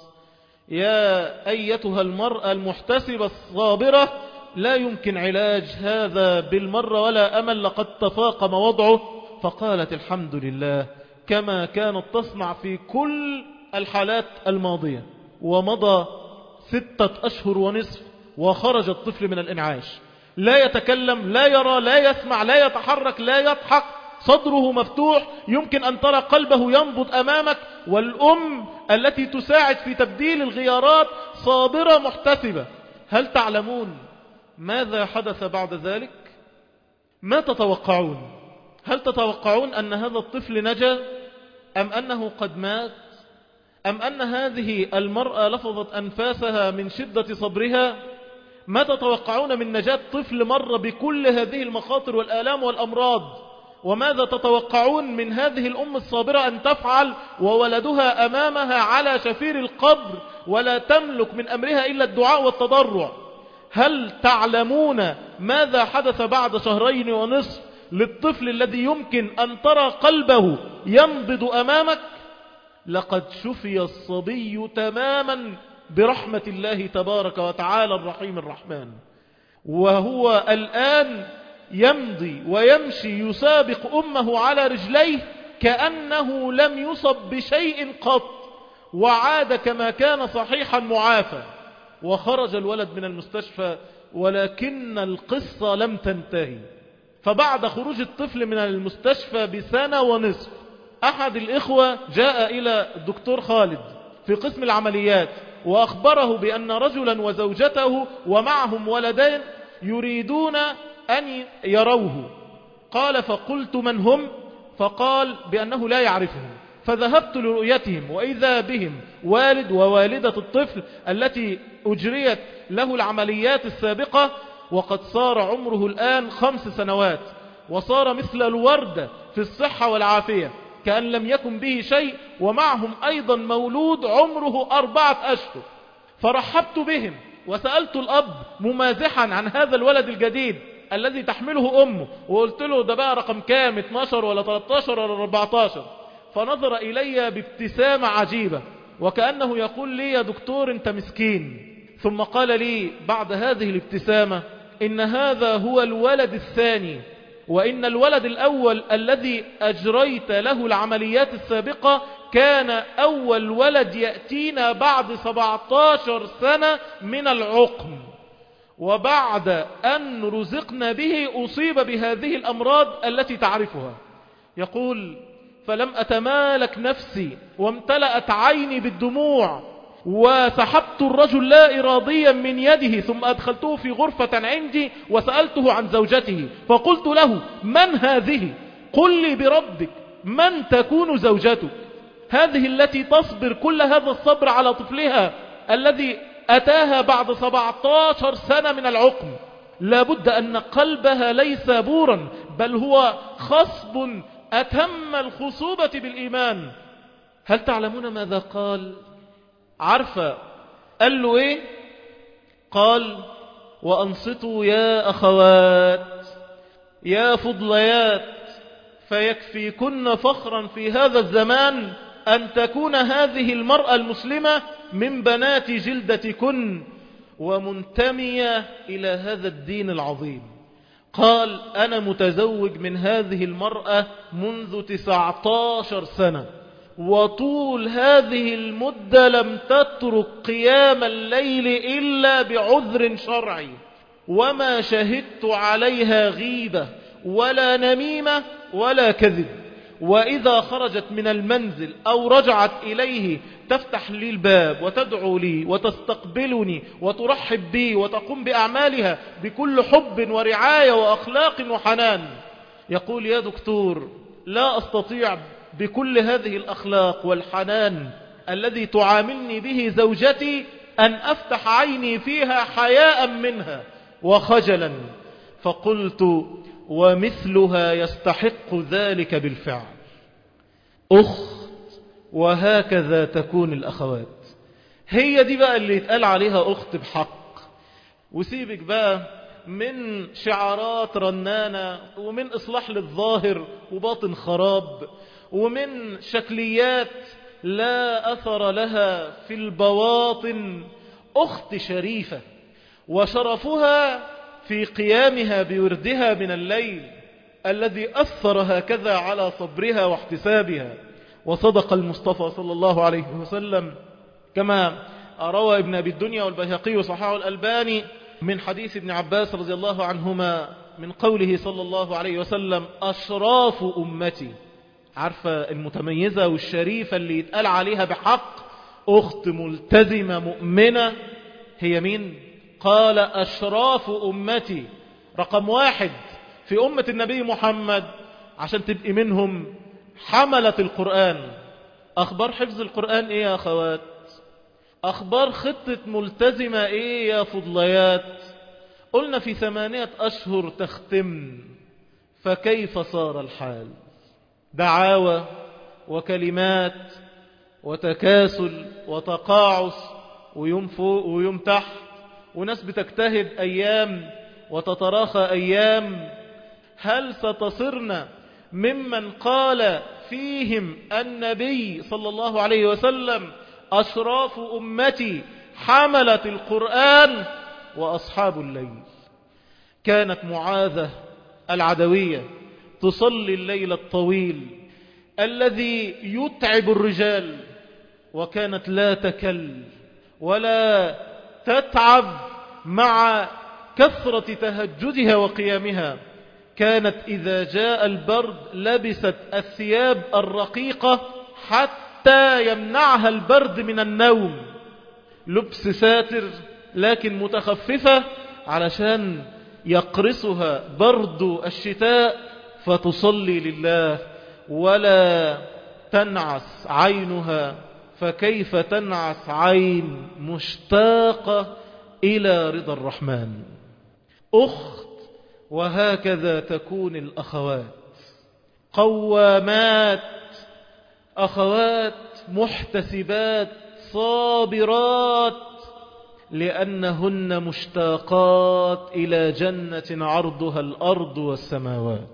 يا أيتها المرأة المحتسبة الصابرة، لا يمكن علاج هذا بالمرة ولا أمل، لقد تفاقم وضعه. فقالت الحمد لله كما كانت تصنع في كل الحالات الماضية. ومضى ستة أشهر ونصف وخرج الطفل من الإنعاش، لا يتكلم لا يرى لا يسمع لا يتحرك لا يضحك، صدره مفتوح، يمكن أن ترى قلبه ينبض أمامك. والأم التي تساعد في تبديل الغيارات صابرة محتسبة. هل تعلمون ماذا حدث بعد ذلك؟ ما تتوقعون؟ هل تتوقعون أن هذا الطفل نجا أم أنه قد مات أم أن هذه المرأة لفظت أنفاسها من شدة صبرها؟ ما تتوقعون من نجاة طفل مر بكل هذه المخاطر والآلام والأمراض؟ وماذا تتوقعون من هذه الأم الصابرة أن تفعل وولدها أمامها على شفير القبر ولا تملك من أمرها إلا الدعاء والتضرع؟ هل تعلمون ماذا حدث بعد شهرين ونصف للطفل الذي يمكن أن ترى قلبه ينبض أمامك؟ لقد شفي الصبي تماما برحمة الله تبارك وتعالى الرحيم الرحمن، وهو الآن يمضي ويمشي يسابق أمه على رجليه كأنه لم يصب بشيء قط، وعاد كما كان صحيحا معافى. وخرج الولد من المستشفى، ولكن القصة لم تنتهي. فبعد خروج الطفل من المستشفى بسنة ونصف، أحد الإخوة جاء إلى الدكتور خالد في قسم العمليات وأخبره بأن رجلا وزوجته ومعهم ولدين يريدون أن يروه. قال فقلت من هم؟ فقال بأنه لا يعرفهم. فذهبت لرؤيتهم وإذا بهم والد ووالدة الطفل التي أجريت له العمليات السابقة، وقد صار عمره الآن خمس سنوات. وصار مثل الوردة في الصحة والعافية كأن لم يكن به شيء، ومعهم أيضا مولود عمره أربعة أشهر. فرحبت بهم وسألت الأب ممازحا عن هذا الولد الجديد الذي تحمله أمه، وقلت له ده بقى رقم كام، اتناشر ولا تلتاشر ولا اربعتاشر؟ فنظر إلي بابتسامة عجيبة وكأنه يقول لي يا دكتور أنت مسكين. ثم قال لي بعد هذه الابتسامة إن هذا هو الولد الثاني، وإن الولد الأول الذي أجريت له العمليات السابقة كان أول ولد يأتينا بعد سبعتاشر سنة من العقم، وبعد أن رزقنا به أصيب بهذه الأمراض التي تعرفها. يقول فلم أتمالك نفسي وامتلأت عيني بالدموع، وسحبت الرجل لا إراديا من يده، ثم أدخلته في غرفة عندي وسألته عن زوجته، فقلت له من هذه؟ قل لي بربك من تكون زوجتك هذه التي تصبر كل هذا الصبر على طفلها الذي أتاها بعد سبعتاشر سنة من العقم؟ لابد أن قلبها ليس بورا، بل هو خصب أتم الخصوبة بالإيمان. هل تعلمون ماذا قال؟ عارفة قال له إيه؟ قال وأنصتوا يا أخوات يا فضليات، فيكفيكن فخرا في هذا الزمان أن تكون هذه المرأة المسلمة من بنات جلدتكن ومنتمية إلى هذا الدين العظيم. قال أنا متزوج من هذه المرأة منذ تسعتاشر سنة، وطول هذه المدة لم تترك قيام الليل إلا بعذر شرعي، وما شهدت عليها غيبة ولا نميمة ولا كذب، وإذا خرجت من المنزل أو رجعت إليه تفتح لي الباب وتدعو لي وتستقبلني وترحب بي وتقوم بأعمالها بكل حب ورعاية وأخلاق وحنان. يقول يا دكتور لا أستطيع بكل هذه الأخلاق والحنان الذي تعاملني به زوجتي أن أفتح عيني فيها حياء منها وخجلا. فقلت ومثلها يستحق ذلك بالفعل. أخت وهكذا تكون الأخوات. هي دي بقى اللي يتقال عليها أخت بحق. وسيبك بقى من شعارات رنانة ومن إصلاح للظاهر وباطن خراب ومن شكليات لا أثر لها في البواطن. أخت شريفة وشرفها في قيامها بوردها من الليل الذي أثر هكذا على صبرها واحتسابها. وصدق المصطفى صلى الله عليه وسلم كما روى ابن أبي الدنيا والبيهقي وصححه الألباني من حديث ابن عباس رضي الله عنهما من قوله صلى الله عليه وسلم أشراف أمتي. عارفة المتميزة والشريفة اللي يتقال عليها بحق أخت ملتزمة مؤمنة هي مين؟ قال أشراف أمتي. رقم واحد في أمة النبي محمد عشان تبقي منهم حملة القرآن. أخبار حفظ القرآن إيه يا أخوات؟ أخبار خطة ملتزمة إيه يا فضليات؟ قلنا في ثمانية أشهر تختم، فكيف صار الحال؟ دعاوى وكلمات وتكاسل وتقاعس ويوم فوق ويوم تحت، وناس بتجتهد أيام وتتراخى أيام. هل ستصرنا ممن قال فيهم النبي صلى الله عليه وسلم أشراف أمتي حملة القرآن وأصحاب الليل؟ كانت معاذة العدوية تصلي الليل الطويل الذي يتعب الرجال، وكانت لا تكل ولا تتعب مع كثرة تهجدها وقيامها. كانت إذا جاء البرد لبست الثياب الرقيقة حتى يمنعها البرد من النوم، لبس ساتر لكن متخففة علشان يقرصها برد الشتاء، فتصلي لله ولا تنعس عينها. فكيف تنعس عين مشتاقة إلى رضا الرحمن؟ أخت وهكذا تكون الأخوات قوامات، أخوات محتسبات صابرات، لأنهن مشتاقات إلى جنة عرضها الأرض والسماوات.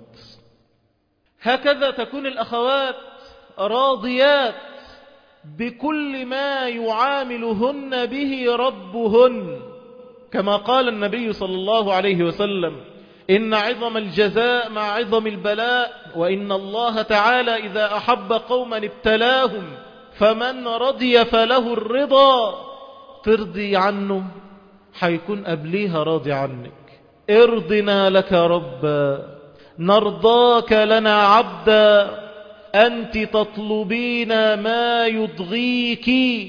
هكذا تكون الأخوات راضيات بكل ما يعاملهن به ربهن، كما قال النبي صلى الله عليه وسلم: إن عظم الجزاء مع عظم البلاء، وإن الله تعالى إذا أحب قوما ابتلاهم، فمن رضي فله الرضا. ترضي عنه حيكون قبليها راضي عنك. ارضنا لك ربا، نرضاك لنا عبدا، أنت تطلبين ما يضغيك،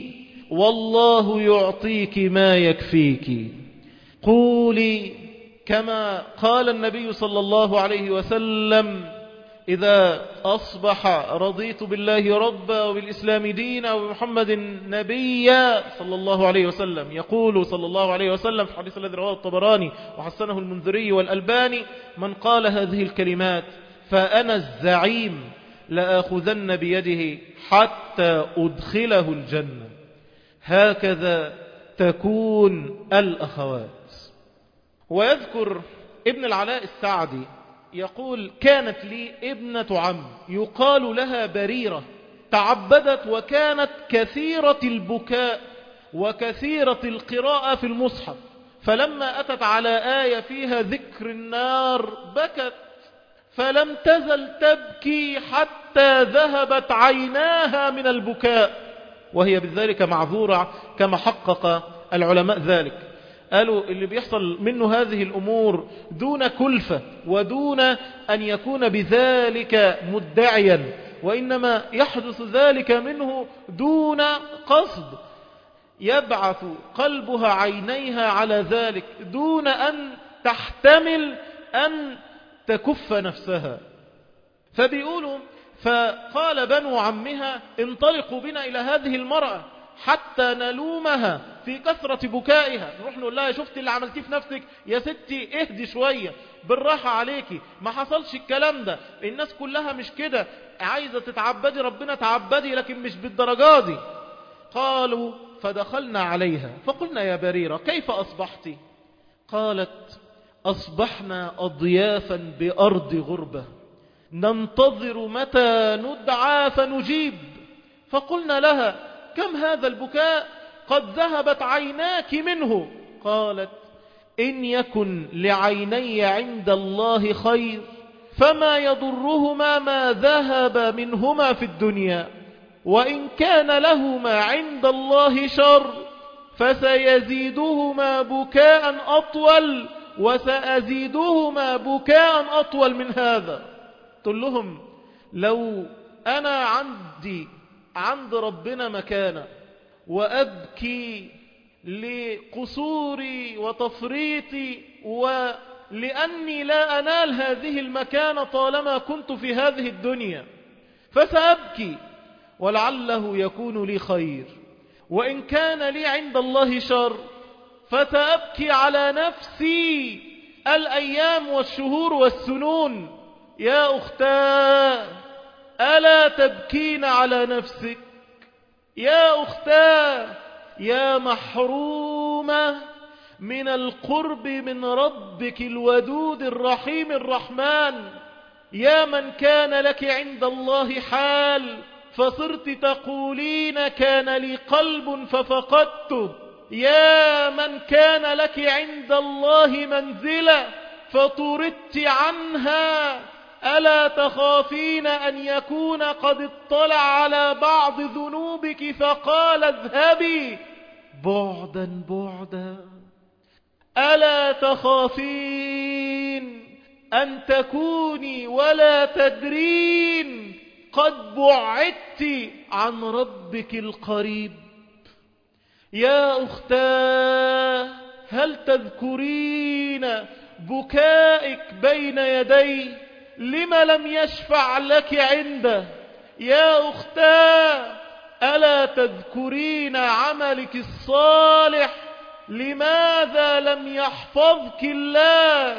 والله يعطيك ما يكفيك. قولي كما قال النبي صلى الله عليه وسلم: إذا أصبح رضيت بالله ربا وبالإسلام دينا وبمحمد نبيا صلى الله عليه وسلم. يقول صلى الله عليه وسلم في الحديث الذي رواه الطبراني وحسنه المنذري والألباني: من قال هذه الكلمات فأنا الزعيم لآخذن بيده حتى أدخله الجنة. هكذا تكون الأخوات. ويذكر ابن العلاء السعدي يقول: كانت لي ابنة عم يقال لها بريرة، تعبدت وكانت كثيرة البكاء وكثيرة القراءة في المصحف، فلما أتت على آية فيها ذكر النار بكت، فلم تزل تبكي حتى ذهبت عيناها من البكاء، وهي بذلك معذورة كما حقق العلماء ذلك. قالوا اللي بيحصل منه هذه الأمور دون كلفة ودون أن يكون بذلك مدعيا، وإنما يحدث ذلك منه دون قصد، يبعث قلبها عينيها على ذلك دون أن تحتمل أن تكف نفسها. فبيقولوا: فقال بنو عمها: انطلقوا بنا إلى هذه المرأة حتى نلومها في كثرة بكائها. نروح نقول لها: شفت اللي عملتيه في نفسك يا ستي، اهدي شوية، بالراحة عليكي، ما حصلش الكلام ده، الناس كلها مش كده، عايزة تتعبدي ربنا تعبدي، لكن مش بالدرجة دي. قالوا: فدخلنا عليها فقلنا: يا بريرة كيف أصبحت؟ قالت: أصبحنا أضيافا بأرض غربة، ننتظر متى ندعى فنجيب. فقلنا لها: كم هذا البكاء؟ قد ذهبت عيناك منه. قالت: إن يكن لعيني عند الله خير فما يضرهما ما ذهب منهما في الدنيا، وإن كان لهما عند الله شر فسيزيدهما بكاء أطول وسأزيدهما بكاء أطول من هذا. قلت لهم: لو أنا عندي عند ربنا مكانة وأبكي لقصوري وتفريطي ولأني لا أنال هذه المكانة طالما كنت في هذه الدنيا، فسأبكي ولعله يكون لي خير، وإن كان لي عند الله شر فسأبكي على نفسي الأيام والشهور والسنون. يا أختاه، ألا تبكين على نفسك؟ يا أختاه، يا محرومة من القرب من ربك الودود الرحيم الرحمن، يا من كان لك عند الله حال فصرت تقولين كان لي قلب ففقدته، يا من كان لك عند الله منزلة فطردت عنها، ألا تخافين أن يكون قد اطلع على بعض ذنوبك فقال اذهبي بعدا بعدا؟ ألا تخافين أن تكوني ولا تدرين قد بعدت عن ربك القريب؟ يا أختاه، هل تذكرين بكائك بين يديه لما لم يشفع لك عنده؟ يا أختاه، ألا تذكرين عملك الصالح لماذا لم يحفظك الله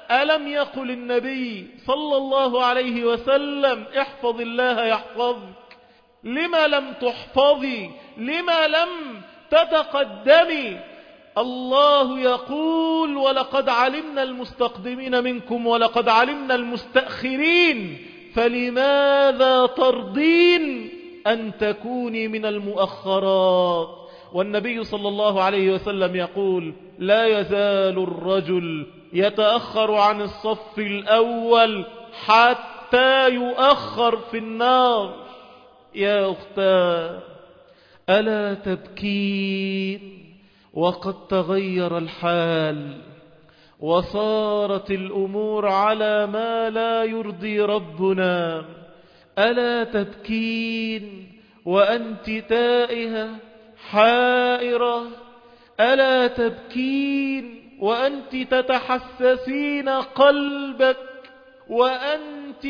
ألم يقل النبي صلى الله عليه وسلم احفظ الله يحفظك؟ لما لم تحفظي؟ لما لم تتقدمي؟ الله يقول ولقد علمنا المستقدمين منكم ولقد علمنا المستأخرين، فلماذا ترضين أن تكوني من المؤخرات؟ والنبي صلى الله عليه وسلم يقول لا يزال الرجل يتأخر عن الصف الأول حتى يؤخر في النار. يا أختاه، ألا تبكين وقد تغير الحال وصارت الأمور على ما لا يرضي ربنا؟ ألا تبكين وأنت تائهة حائرة؟ ألا تبكين وأنت تتحسسين قلبك وأنت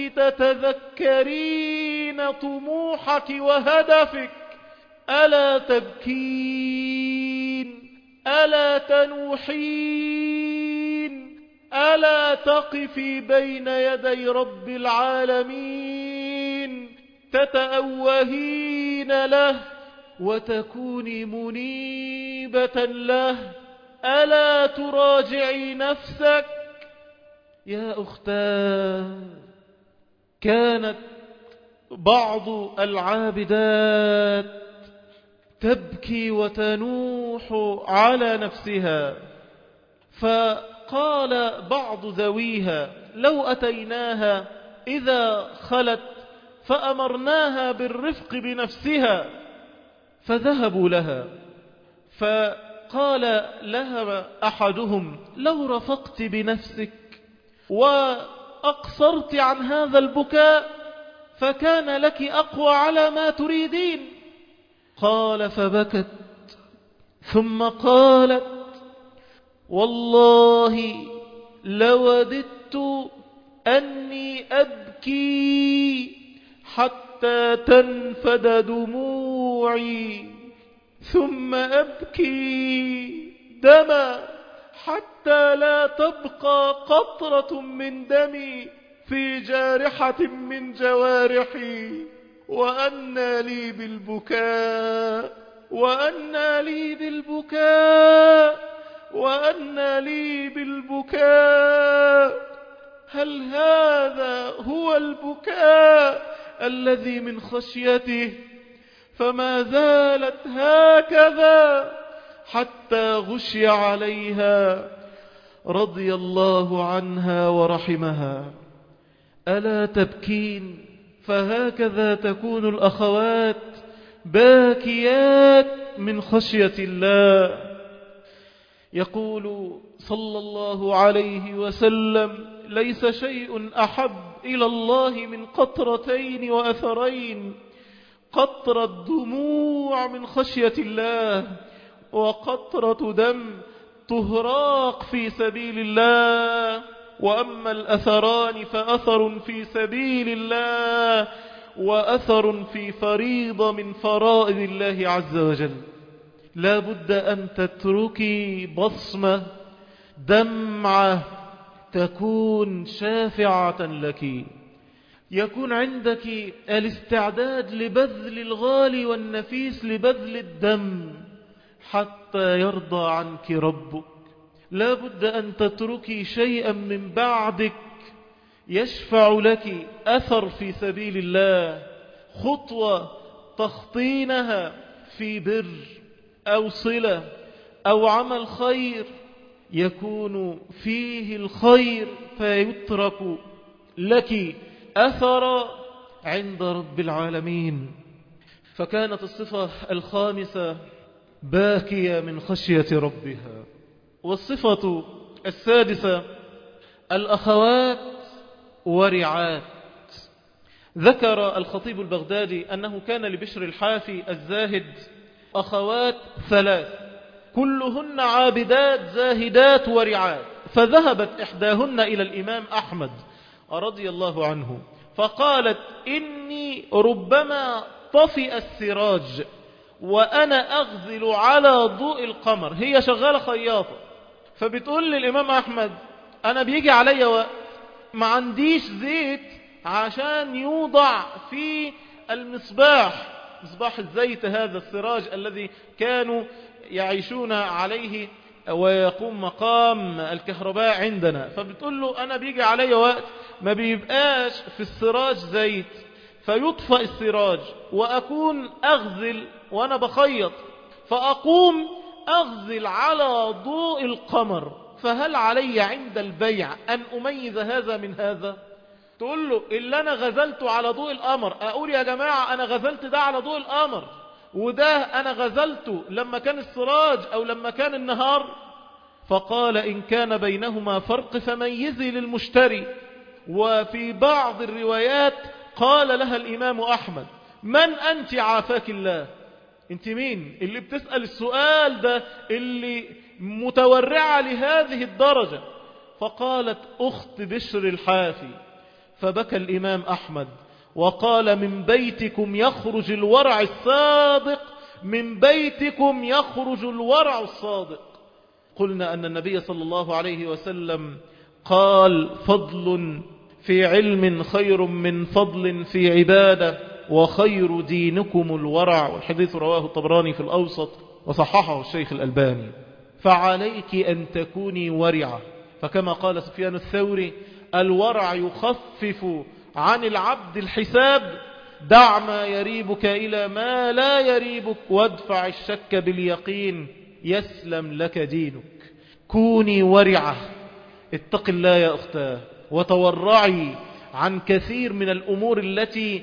تتذكرين طموحك وهدفك؟ ألا تبكين؟ ألا تنوحين؟ ألا تقفي بين يدي رب العالمين تتأوهين له وتكوني منيبة له؟ ألا تراجعي نفسك؟ يا أختاه، كانت بعض العابدات تبكي وتنوح على نفسها، فقال بعض ذويها لو أتيناها إذا خلت فأمرناها بالرفق بنفسها، فذهبوا لها، فقال لها أحدهم لو رفقت بنفسك وأقصرت عن هذا البكاء فكان لك أقوى على ما تريدين. قال فبكت ثم قالت والله لوددت أني أبكي حتى تنفد دموعي ثم أبكي دما حتى لا تبقى قطرة من دمي في جارحة من جوارحي، وأنى لي بالبكاء وأنى لي بالبكاء وأنى لي بالبكاء. هل هذا هو البكاء الذي من خشيته؟ فما زالت هكذا حتى غشي عليها رضي الله عنها ورحمها. ألا تبكين؟ فهكذا تكون الأخوات باكيات من خشية الله. يقول صلى الله عليه وسلم ليس شيء أحب إلى الله من قطرتين وأثرين، قطرة دموع من خشية الله وقطرة دم تهراق في سبيل الله. وأما الأثران فأثر في سبيل الله وأثر في فريضة من فرائض الله عز وجل. لا بد أن تتركي بصمة دمعة تكون شافعة لك، يكون عندك الاستعداد لبذل الغالي والنفيس، لبذل الدم حتى يرضى عنك ربك. لا بد أن تتركي شيئا من بعدك يشفع لك أثر في سبيل الله، خطوة تخطينها في بر أو صلة أو عمل خير يكون فيه الخير فيترك لك أثر عند رب العالمين. فكانت الصفة الخامسة باكية من خشية ربها. والصفة السادسة الأخوات ورعات. ذكر الخطيب البغدادي أنه كان لبشر الحافي الزاهد أخوات ثلاث كلهن عابدات زاهدات ورعات، فذهبت إحداهن إلى الإمام أحمد رضي الله عنه فقالت إني ربما طفئ السراج وأنا أغزل على ضوء القمر. هي شغالة خياطة، فبتقول للإمام أحمد أنا بيجي علي وقت ما عنديش زيت عشان يوضع في المصباح، مصباح الزيت هذا السراج الذي كانوا يعيشون عليه ويقوم مقام الكهرباء عندنا. فبتقول له أنا بيجي علي وقت ما بيبقاش في السراج زيت فيطفئ السراج، وأكون أغزل وأنا بخيط فأقوم أغزل على ضوء القمر، فهل علي عند البيع أن أميز هذا من هذا؟ تقول له اللي أنا غزلته على ضوء القمر، أقول يا جماعة أنا غزلت ده على ضوء القمر، وده أنا غزلته لما كان السراج أو لما كان النهار. فقال إن كان بينهما فرق فميزي للمشتري. وفي بعض الروايات قال لها الإمام أحمد من أنت عافاك الله؟ أنت مين اللي بتسأل السؤال ده، اللي متورعة لهذه الدرجة؟ فقالت أخت بشر الحافي. فبكى الإمام أحمد وقال من بيتكم يخرج الورع الصادق، من بيتكم يخرج الورع الصادق. قلنا أن النبي صلى الله عليه وسلم قال فضل في علم خير من فضل في عبادة، وخير دينكم الورع. والحديث رواه الطبراني في الأوسط وصححه الشيخ الألباني. فعليك أن تكوني ورعة، فكما قال سفيان الثوري الورع يخفف عن العبد الحساب، دع ما يريبك إلى ما لا يريبك وادفع الشك باليقين يسلم لك دينك. كوني ورعة، اتق الله يا أختاه، وتورعي عن كثير من الأمور التي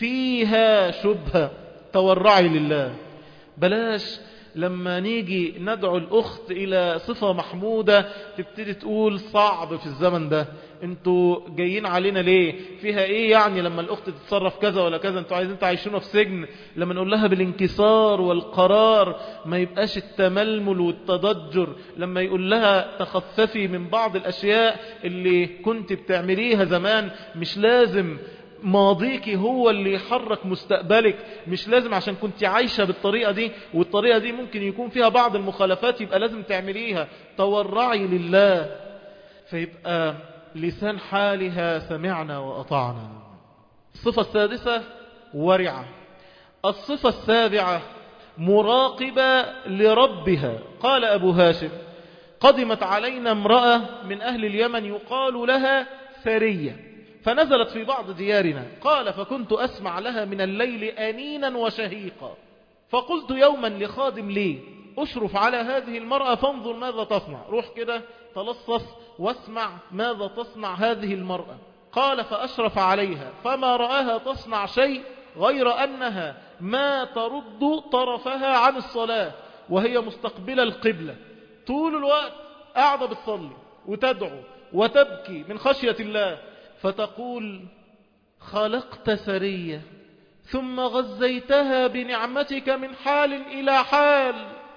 فيها شبهة، تورعي لله. بلاش لما نيجي ندعو الأخت إلى صفة محمودة تبتدي تقول صعب في الزمن ده، انتوا جايين علينا ليه؟ فيها ايه يعني لما الأخت تتصرف كذا ولا كذا؟ انتوا عايزين تعيشونا في سجن؟ لما نقول لها بالانكسار والقرار، ما يبقاش التململ والتضجر. لما يقول لها تخففي من بعض الأشياء اللي كنت بتعمليها زمان، مش لازم ماضيك هو اللي يحرك مستقبلك، مش لازم عشان كنت عايشة بالطريقة دي والطريقة دي ممكن يكون فيها بعض المخالفات يبقى لازم تعمليها. تورعي لله، فيبقى لسان حالها سمعنا وأطعنا. الصفة السادسة ورعة. الصفة السابعة مراقبة لربها. قال أبو هاشم قدمت علينا امرأة من أهل اليمن يقال لها سرية، فنزلت في بعض ديارنا. قال فكنت أسمع لها من الليل أنينا وشهيقا، فقلت يوما لخادم لي أشرف على هذه المرأة فانظر ماذا تصنع، روح كده تلصص واسمع ماذا تصنع هذه المرأة. قال فأشرف عليها فما رآها تصنع شيء غير أنها ما ترد طرفها عن الصلاة وهي مستقبلة القبلة، طول الوقت قاعدة بتصلي وتدعو وتبكي من خشية الله. فتقول خلقت سرية ثم غزيتها بنعمتك من حال إلى حال،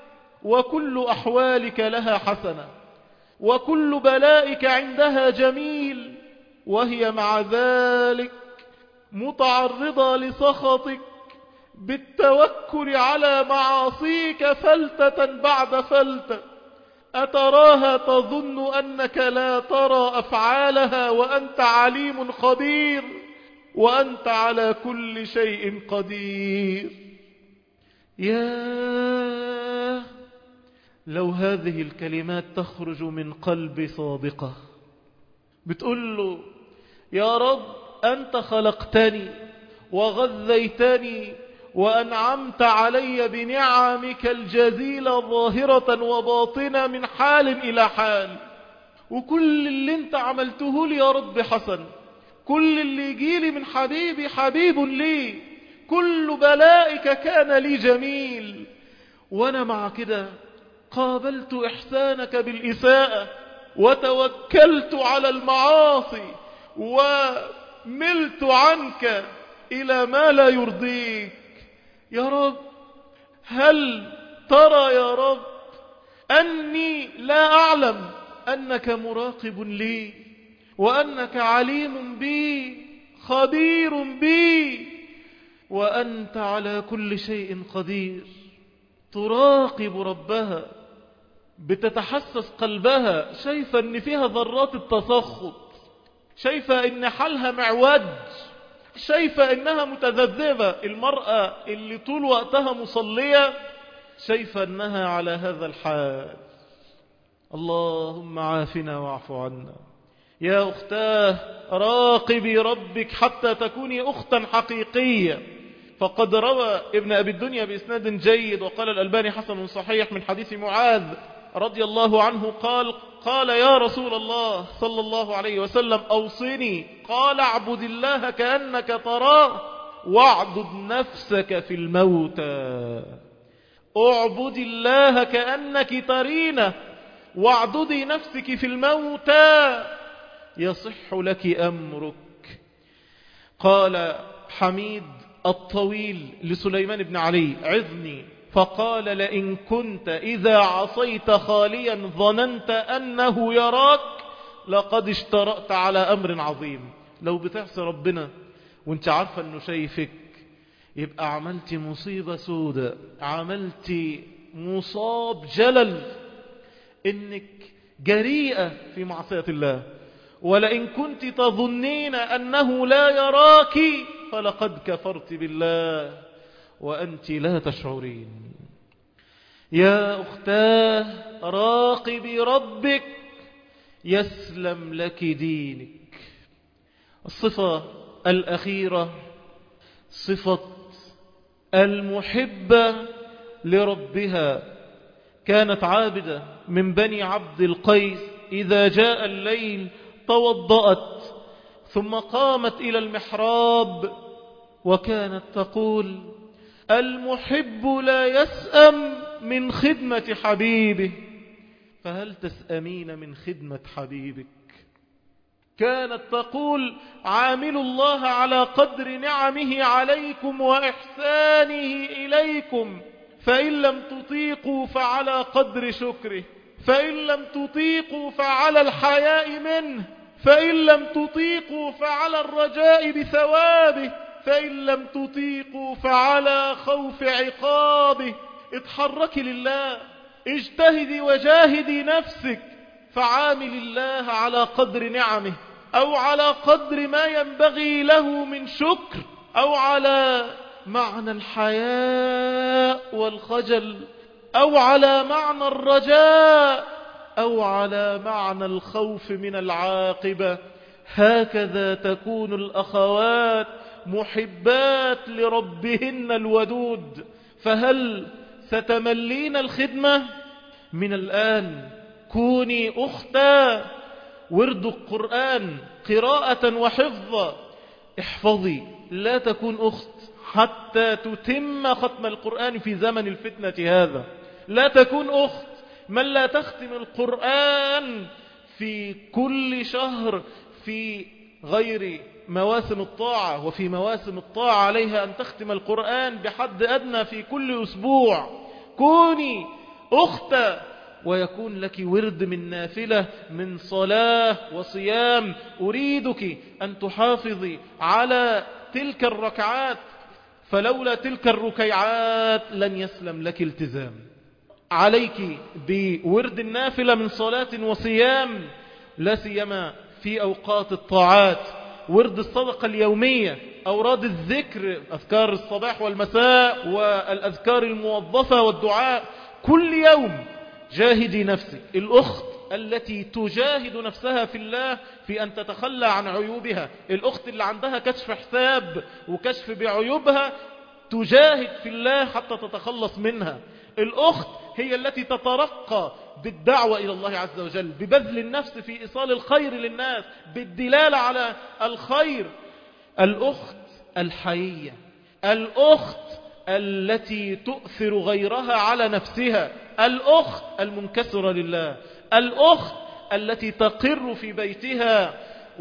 وكل أحوالك لها حسنة، وكل بلائك عندها جميل، وهي مع ذلك متعرضة لسخطك بالتوكل على معاصيك فلتة بعد فلتة. أتراها تظن أنك لا ترى أفعالها وأنت عليم خبير، وأنت على كل شيء قدير. يا لو هذه الكلمات تخرج من قلب صادقة بتقول له يا رب أنت خلقتني وغذيتني وأنعمت علي بنعمك الجزيلة ظاهرة وباطنة من حال إلى حال، وكل اللي انت عملته لي يا رب حسن، كل اللي يجيلي من حبيبي حبيب لي، كل بلائك كان لي جميل، وأنا مع كده قابلت إحسانك بالإساءة وتوكلت على المعاصي وملت عنك إلى ما لا يرضيك. يا رب هل ترى يا رب أني لا أعلم أنك مراقب لي وأنك عليم بي خبير بي وأنت على كل شيء قدير؟ تراقب ربها بتتحسس قلبها، شايفة ان فيها ذرات التسخط، شايفة ان حالها معوج، شايفة انها متذبذبة. المرأة اللي طول وقتها مصلية شايفة انها على هذا الحال. اللهم عافنا واعف عنا. يا أختاه راقبي ربك حتى تكوني أختا حقيقية. فقد روى ابن أبي الدنيا بإسناد جيد وقال الألباني حسن صحيح من حديث معاذ رضي الله عنه قال قال يا رسول الله صلى الله عليه وسلم أوصني. قال اعبد الله كأنك تراه واعبد نفسك في الموتى. اعبد الله كأنك ترينه واعددي نفسك في الموتى يصح لك أمرك. قال حميد الطويل لسليمان بن علي عظني، فقال لئن كنت إذا عصيت خاليا ظننت أنه يراك لقد اشترأت على أمر عظيم. لو بتعصي ربنا وانت عارفة أنه شايفك يبقى عملت مصيبة سودة، عملت مصاب جلل، إنك جريئة في معصية الله. ولئن كنت تظنين أنه لا يراك فلقد كفرت بالله وأنت لا تشعرين. يا أختاه راقبي ربك يسلم لك دينك. الصفة الأخيرة صفة المحبة لربها. كانت عابدة من بني عبد القيس إذا جاء الليل توضأت ثم قامت إلى المحراب وكانت تقول المحب لا يسأم من خدمة حبيبه. فهل تسأمين من خدمة حبيبك؟ كانت تقول عاملوا الله على قدر نعمه عليكم وإحسانه إليكم، فإن لم تطيقوا فعلى قدر شكره، فإن لم تطيقوا فعلى الحياء منه، فإن لم تطيقوا فعلى الرجاء بثوابه، فإن لم تطيقوا فعلى خوف عقابه. اتحركي لله، اجتهدي وجاهدي نفسك، فعامل الله على قدر نعمه أو على قدر ما ينبغي له من شكر، أو على معنى الحياء والخجل، أو على معنى الرجاء، أو على معنى الخوف من العاقبة. هكذا تكون الأخوات محبات لربهن الودود. فهل ستملين الخدمة؟ من الآن كوني أختا. ورد القرآن قراءة وحفظا، احفظي، لا تكون أخت حتى تتم ختم القرآن في زمن الفتنة هذا. لا تكون أخت من لا تختم القرآن في كل شهر في غير مواسم الطاعة، وفي مواسم الطاعة عليها أن تختم القرآن بحد أدنى في كل أسبوع. كوني أختا ويكون لك ورد من نافلة من صلاة وصيام. أريدك أن تحافظي على تلك الركعات، فلولا تلك الركيعات لن يسلم لك التزام. عليك بورد النافلة من صلاة وصيام، لا سيما في أوقات الطاعات. ورد الصدقة اليومية، أوراد الذكر، أذكار الصباح والمساء والأذكار الموظفة والدعاء كل يوم. جاهدي نفسك. الأخت التي تجاهد نفسها في الله في أن تتخلى عن عيوبها، الأخت اللي عندها كشف حساب وكشف بعيوبها، تجاهد في الله حتى تتخلص منها. الأخت هي التي تترقى بالدعوة إلى الله عز وجل، ببذل النفس في إيصال الخير للناس، بالدلالة على الخير. الأخت الحيية، الأخت التي تؤثر غيرها على نفسها، الأخت المنكسرة لله، الأخت التي تقر في بيتها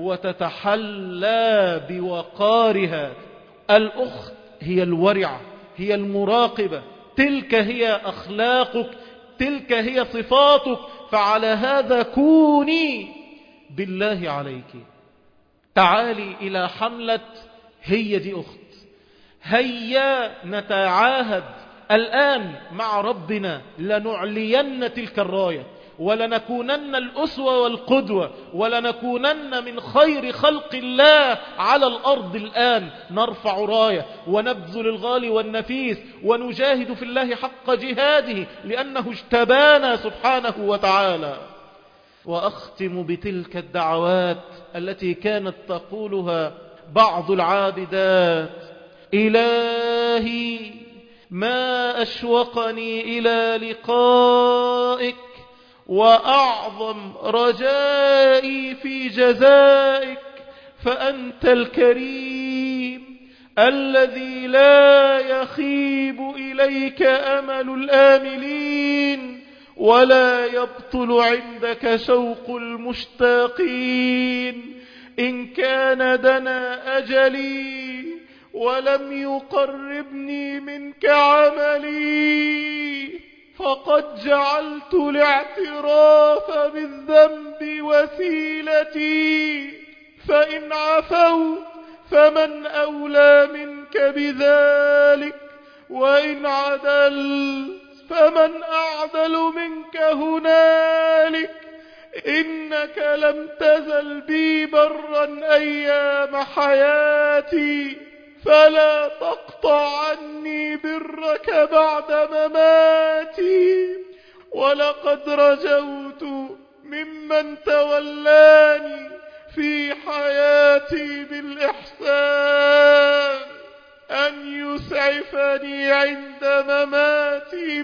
وتتحلى بوقارها. الأخت هي الورعة، هي المراقبة، تلك هي أخلاقك، تلك هي صفاتك. فعلى هذا كوني بالله عليك. تعالي إلى حملة هي دي أخت. هيا نتعاهد الآن مع ربنا لنعلين تلك الراية، ولنكونن الأسوة والقدوة، ولنكونن من خير خلق الله على الأرض. الآن نرفع راية ونبذل الغالي والنفيس ونجاهد في الله حق جهاده، لأنه اجتبانا سبحانه وتعالى. وأختم بتلك الدعوات التي كانت تقولها بعض العابدات: إلهي ما أشوقني إلى لقائك، وأعظم رجائي في جزائك، فأنت الكريم الذي لا يخيب إليك أمل الآملين، ولا يبطل عندك شوق المشتاقين. إن كان دنا أجلي ولم يقربني منك عملي، فقد جعلت الاعتراف بالذنب وسيلتي، فإن عفوت فمن أولى منك بذلك، وإن عدلت فمن أعدل منك هنالك. إنك لم تزل بي برا أيام حياتي، فلا تقطع عني برك بعد مماتي. ولقد رجوت ممن تولاني في حياتي بالإحسان أن يسعفني عند مماتي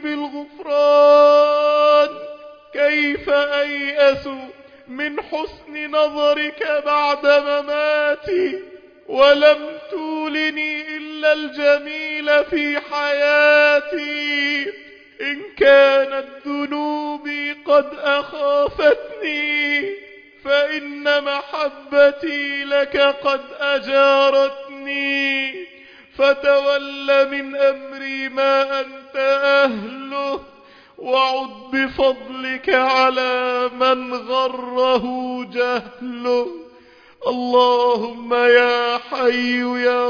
بالغفران. كيف أيأس من حسن نظرك بعد مماتي، ولم تولني إلا الجميل في حياتي. إن كانت ذنوبي قد أخافتني، فإن محبتي لك قد أجارتني. فتول من أمري ما أنت أهله، وعد بفضلك على من غره جهله. اللهم يا حي يا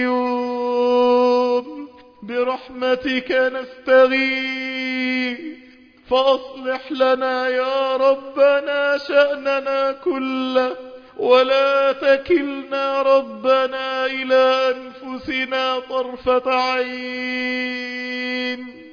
قيوم برحمتك نستغيث، فأصلح لنا يا ربنا شأننا كله، ولا تكلنا ربنا إلى أنفسنا طرفة عين.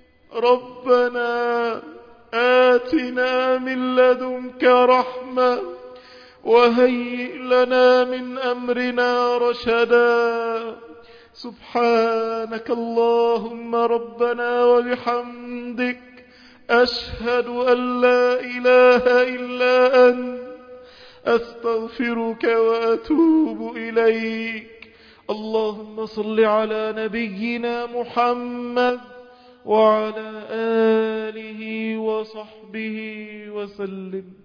ربنا آتنا من لدنك رحمة، وهيئ لنا من أمرنا رشدا. سبحانك اللهم ربنا وبحمدك، أشهد أن لا إله إلا أنت، أستغفرك وأتوب إليك. اللهم صل على نبينا محمد وعلى آله وصحبه وسلم.